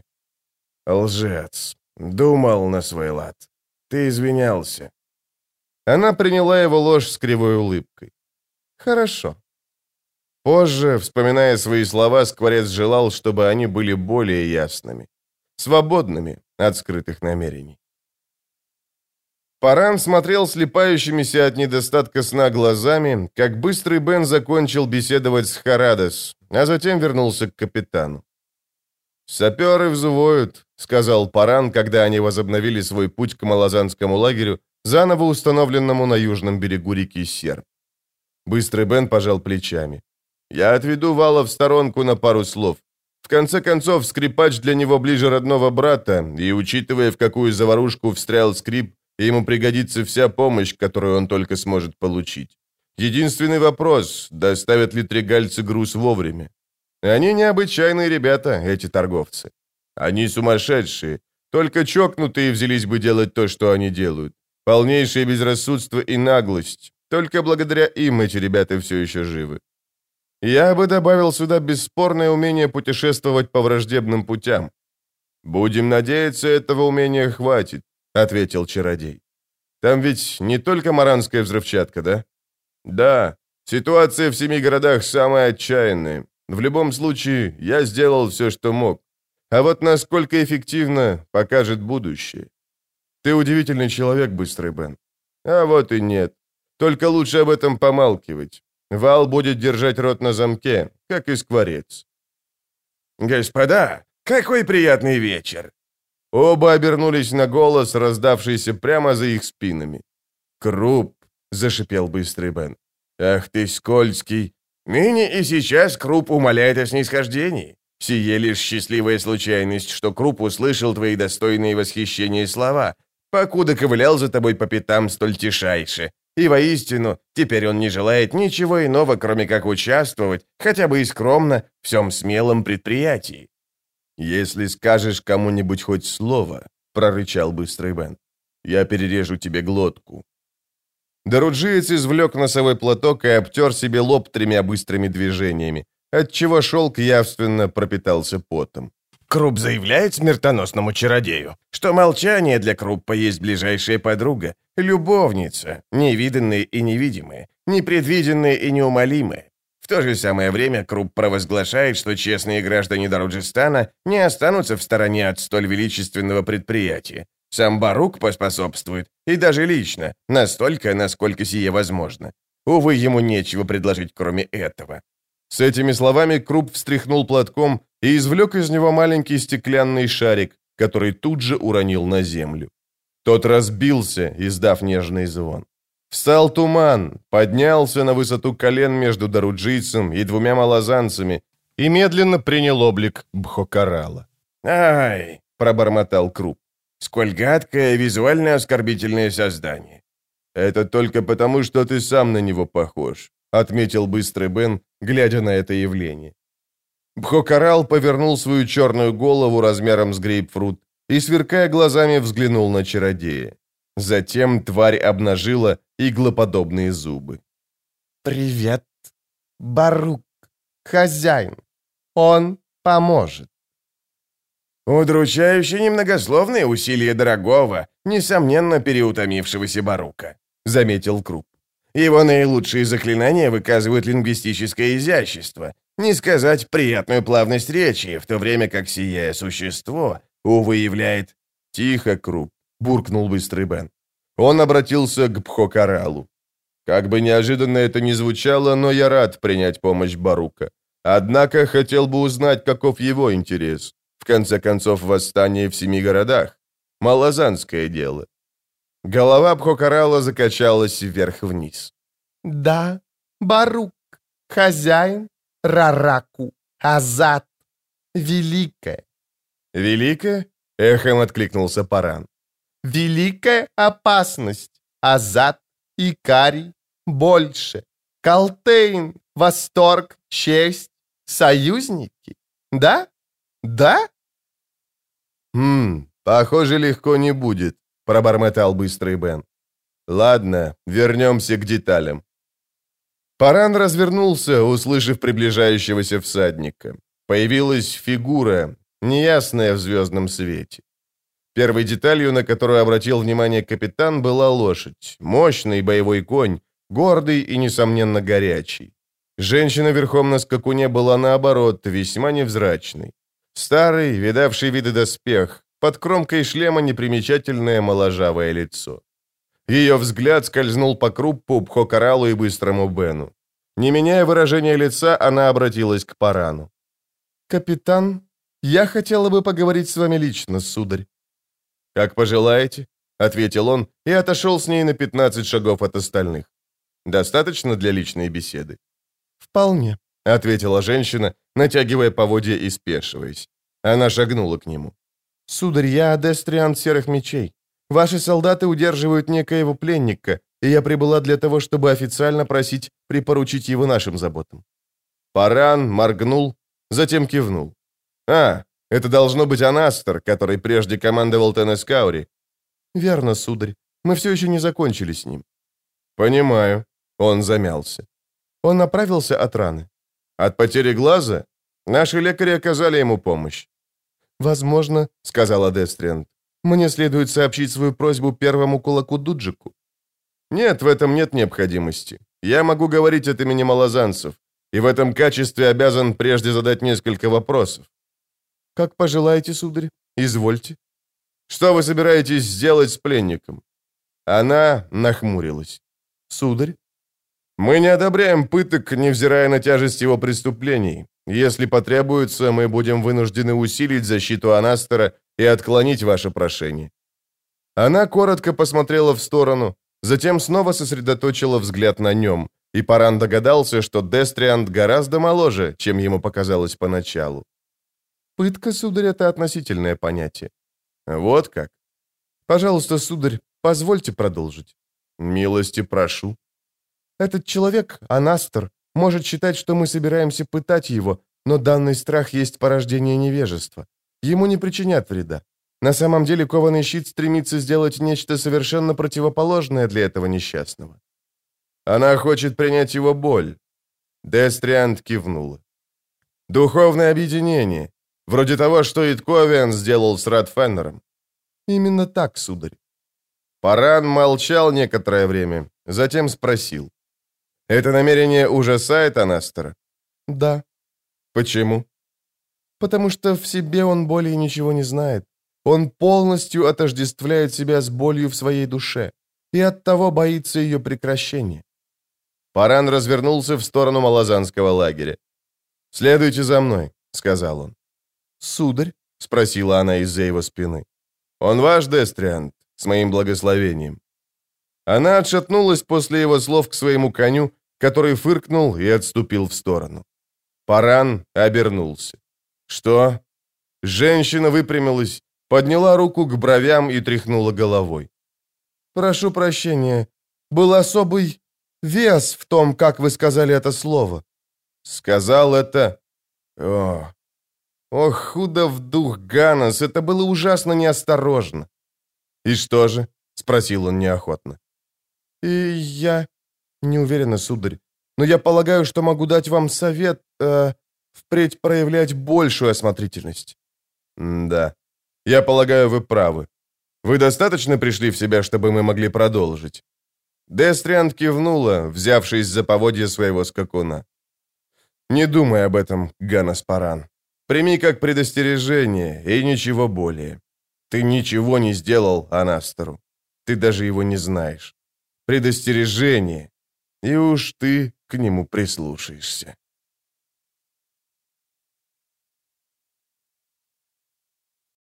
«Лжец. Думал на свой лад. Ты извинялся». Она приняла его ложь с кривой улыбкой. «Хорошо». Позже, вспоминая свои слова, скворец желал, чтобы они были более ясными, свободными от скрытых намерений. Паран смотрел слепающимися от недостатка сна глазами, как быстрый Бен закончил беседовать с Харадос, а затем вернулся к капитану. «Саперы взвоют», — сказал Паран, когда они возобновили свой путь к малозанскому лагерю, заново установленному на южном берегу реки Серб. Быстрый Бен пожал плечами. «Я отведу Вала в сторонку на пару слов. В конце концов, скрипач для него ближе родного брата, и, учитывая, в какую заварушку встрял скрип, и ему пригодится вся помощь, которую он только сможет получить. Единственный вопрос, доставят ли тригальцы груз вовремя. Они необычайные ребята, эти торговцы. Они сумасшедшие, только чокнутые взялись бы делать то, что они делают. Полнейшее безрассудство и наглость. Только благодаря им эти ребята все еще живы. Я бы добавил сюда бесспорное умение путешествовать по враждебным путям. «Будем надеяться, этого умения хватит», — ответил чародей. «Там ведь не только маранская взрывчатка, да?» «Да, ситуация в семи городах самая отчаянная. В любом случае, я сделал все, что мог. А вот насколько эффективно, покажет будущее. Ты удивительный человек, Быстрый Бен. А вот и нет. Только лучше об этом помалкивать. Вал будет держать рот на замке, как и скворец». «Господа, какой приятный вечер!» Оба обернулись на голос, раздавшийся прямо за их спинами. «Круп!» — зашипел Быстрый Бен. «Ах ты скользкий!» «Ныне и сейчас Круп умоляет о снисхождении. Сие лишь счастливая случайность, что Круп услышал твои достойные восхищения слова, покуда ковылял за тобой по пятам столь тишайше. И воистину, теперь он не желает ничего иного, кроме как участвовать, хотя бы и скромно, в всем смелом предприятии». «Если скажешь кому-нибудь хоть слово», — прорычал Быстрый Бен, — «я перережу тебе глотку». Доруджиец извлек носовой платок и обтер себе лоб тремя быстрыми движениями, отчего шелк явственно пропитался потом. Круп заявляет смертоносному чародею, что молчание для Круппа есть ближайшая подруга, любовница, невиданная и невидимая, непредвиденная и неумолимая. В то же самое время Круп провозглашает, что честные граждане Даруджистана не останутся в стороне от столь величественного предприятия. Сам Барук поспособствует, и даже лично, настолько, насколько сие возможно. Увы, ему нечего предложить, кроме этого. С этими словами Круп встряхнул платком и извлек из него маленький стеклянный шарик, который тут же уронил на землю. Тот разбился, издав нежный звон. Встал туман, поднялся на высоту колен между даруджийцем и двумя малозанцами и медленно принял облик Бхокарала. «Ай!» — пробормотал Круп. «Сколь гадкое визуально оскорбительное создание!» «Это только потому, что ты сам на него похож», — отметил Быстрый Бен, глядя на это явление. Бхокарал повернул свою черную голову размером с грейпфрут и, сверкая глазами, взглянул на чародея. Затем тварь обнажила иглоподобные зубы. «Привет, Барук, хозяин. Он поможет». «Удручающе немногословные усилия дорогого, несомненно переутомившегося Барука», — заметил Круп. «Его наилучшие заклинания выказывают лингвистическое изящество, не сказать приятную плавность речи, в то время как сие существо, увы, являет...» «Тихо, Круп», — буркнул Быстрый Бен. Он обратился к Бхокаралу. «Как бы неожиданно это ни звучало, но я рад принять помощь Барука. Однако хотел бы узнать, каков его интерес. В конце концов, восстание в семи городах. Малозанское дело». Голова Бхокарала закачалась вверх-вниз. «Да, Барук, хозяин, Рараку, Азат, великая». «Великая?» — эхом откликнулся Паран. «Великая опасность, Азат, Икарий, больше, Калтейн, восторг, честь, союзники. Да? Да?» «Хм, похоже, легко не будет», — пробормотал Быстрый Бен. «Ладно, вернемся к деталям». Паран развернулся, услышав приближающегося всадника. Появилась фигура, неясная в звездном свете. Первой деталью, на которую обратил внимание капитан, была лошадь. Мощный боевой конь, гордый и, несомненно, горячий. Женщина верхом на скакуне была, наоборот, весьма невзрачной. Старый, видавший виды доспех, под кромкой шлема непримечательное моложавое лицо. Ее взгляд скользнул по Круппу, Бхокаралу и Быстрому Бену. Не меняя выражения лица, она обратилась к Парану. «Капитан, я хотела бы поговорить с вами лично, сударь». «Как пожелаете», — ответил он и отошел с ней на пятнадцать шагов от остальных. «Достаточно для личной беседы?» «Вполне», — ответила женщина, натягивая поводья и спешиваясь. Она шагнула к нему. «Сударь, я Дестриан Серых Мечей. Ваши солдаты удерживают некоего пленника, и я прибыла для того, чтобы официально просить припоручить его нашим заботам». Паран моргнул, затем кивнул. «А, это должно быть Анастер, который прежде командовал Тенескаури». «Верно, сударь. Мы все еще не закончили с ним». «Понимаю». Он замялся. Он оправился от раны. «От потери глаза? Наши лекари оказали ему помощь». «Возможно», — сказала Дестрианд, — «мне следует сообщить свою просьбу первому кулаку Дуджику». «Нет, в этом нет необходимости. Я могу говорить от имени малозанцев, и в этом качестве обязан прежде задать несколько вопросов». «Как пожелаете, сударь. Извольте». «Что вы собираетесь сделать с пленником?» Она нахмурилась. «Сударь?» «Мы не одобряем пыток, невзирая на тяжесть его преступлений. Если потребуется, мы будем вынуждены усилить защиту Анастера и отклонить ваше прошение». Она коротко посмотрела в сторону, затем снова сосредоточила взгляд на нем, и Паран догадался, что Дестрианд гораздо моложе, чем ему показалось поначалу. «Пытка, сударь, это относительное понятие». «Вот как?» «Пожалуйста, сударь, позвольте продолжить». «Милости прошу». «Этот человек, Анастер, может считать, что мы собираемся пытать его, но данный страх есть порождение невежества. Ему не причинят вреда. На самом деле кованый щит стремится сделать нечто совершенно противоположное для этого несчастного». «Она хочет принять его боль». Дестрианд кивнула. «Духовное объединение. Вроде того, что Итковиан сделал с Радфеннером». «Именно так, сударь». Паран молчал некоторое время, затем спросил. «Это намерение ужасает Анастера?» «Да». «Почему?» «Потому что в себе он более ничего не знает. Он полностью отождествляет себя с болью в своей душе и оттого боится ее прекращения». Паран развернулся в сторону малозанского лагеря. «Следуйте за мной», — сказал он. «Сударь?» — спросила она из-за его спины. «Он ваш, Дестрианд, с моим благословением». Она отшатнулась после его слов к своему коню, который фыркнул и отступил в сторону. Паран обернулся. «Что?» Женщина выпрямилась, подняла руку к бровям и тряхнула головой. «Прошу прощения. Был особый вес в том, как вы сказали это слово». «Сказал это...» «О, ох, худо в дух, Ганнес, это было ужасно неосторожно». «И что же?» — спросил он неохотно. «И я не уверена, сударь, но я полагаю, что могу дать вам совет э, впредь проявлять большую осмотрительность». «Да, я полагаю, вы правы. Вы достаточно пришли в себя, чтобы мы могли продолжить?» Дестрианд кивнула, взявшись за поводья своего скакуна. «Не думай об этом, Ганнес Паран. Прими как предостережение, и ничего более. Ты ничего не сделал Анастеру. Ты даже его не знаешь. Предостережение, и уж ты к нему прислушаешься».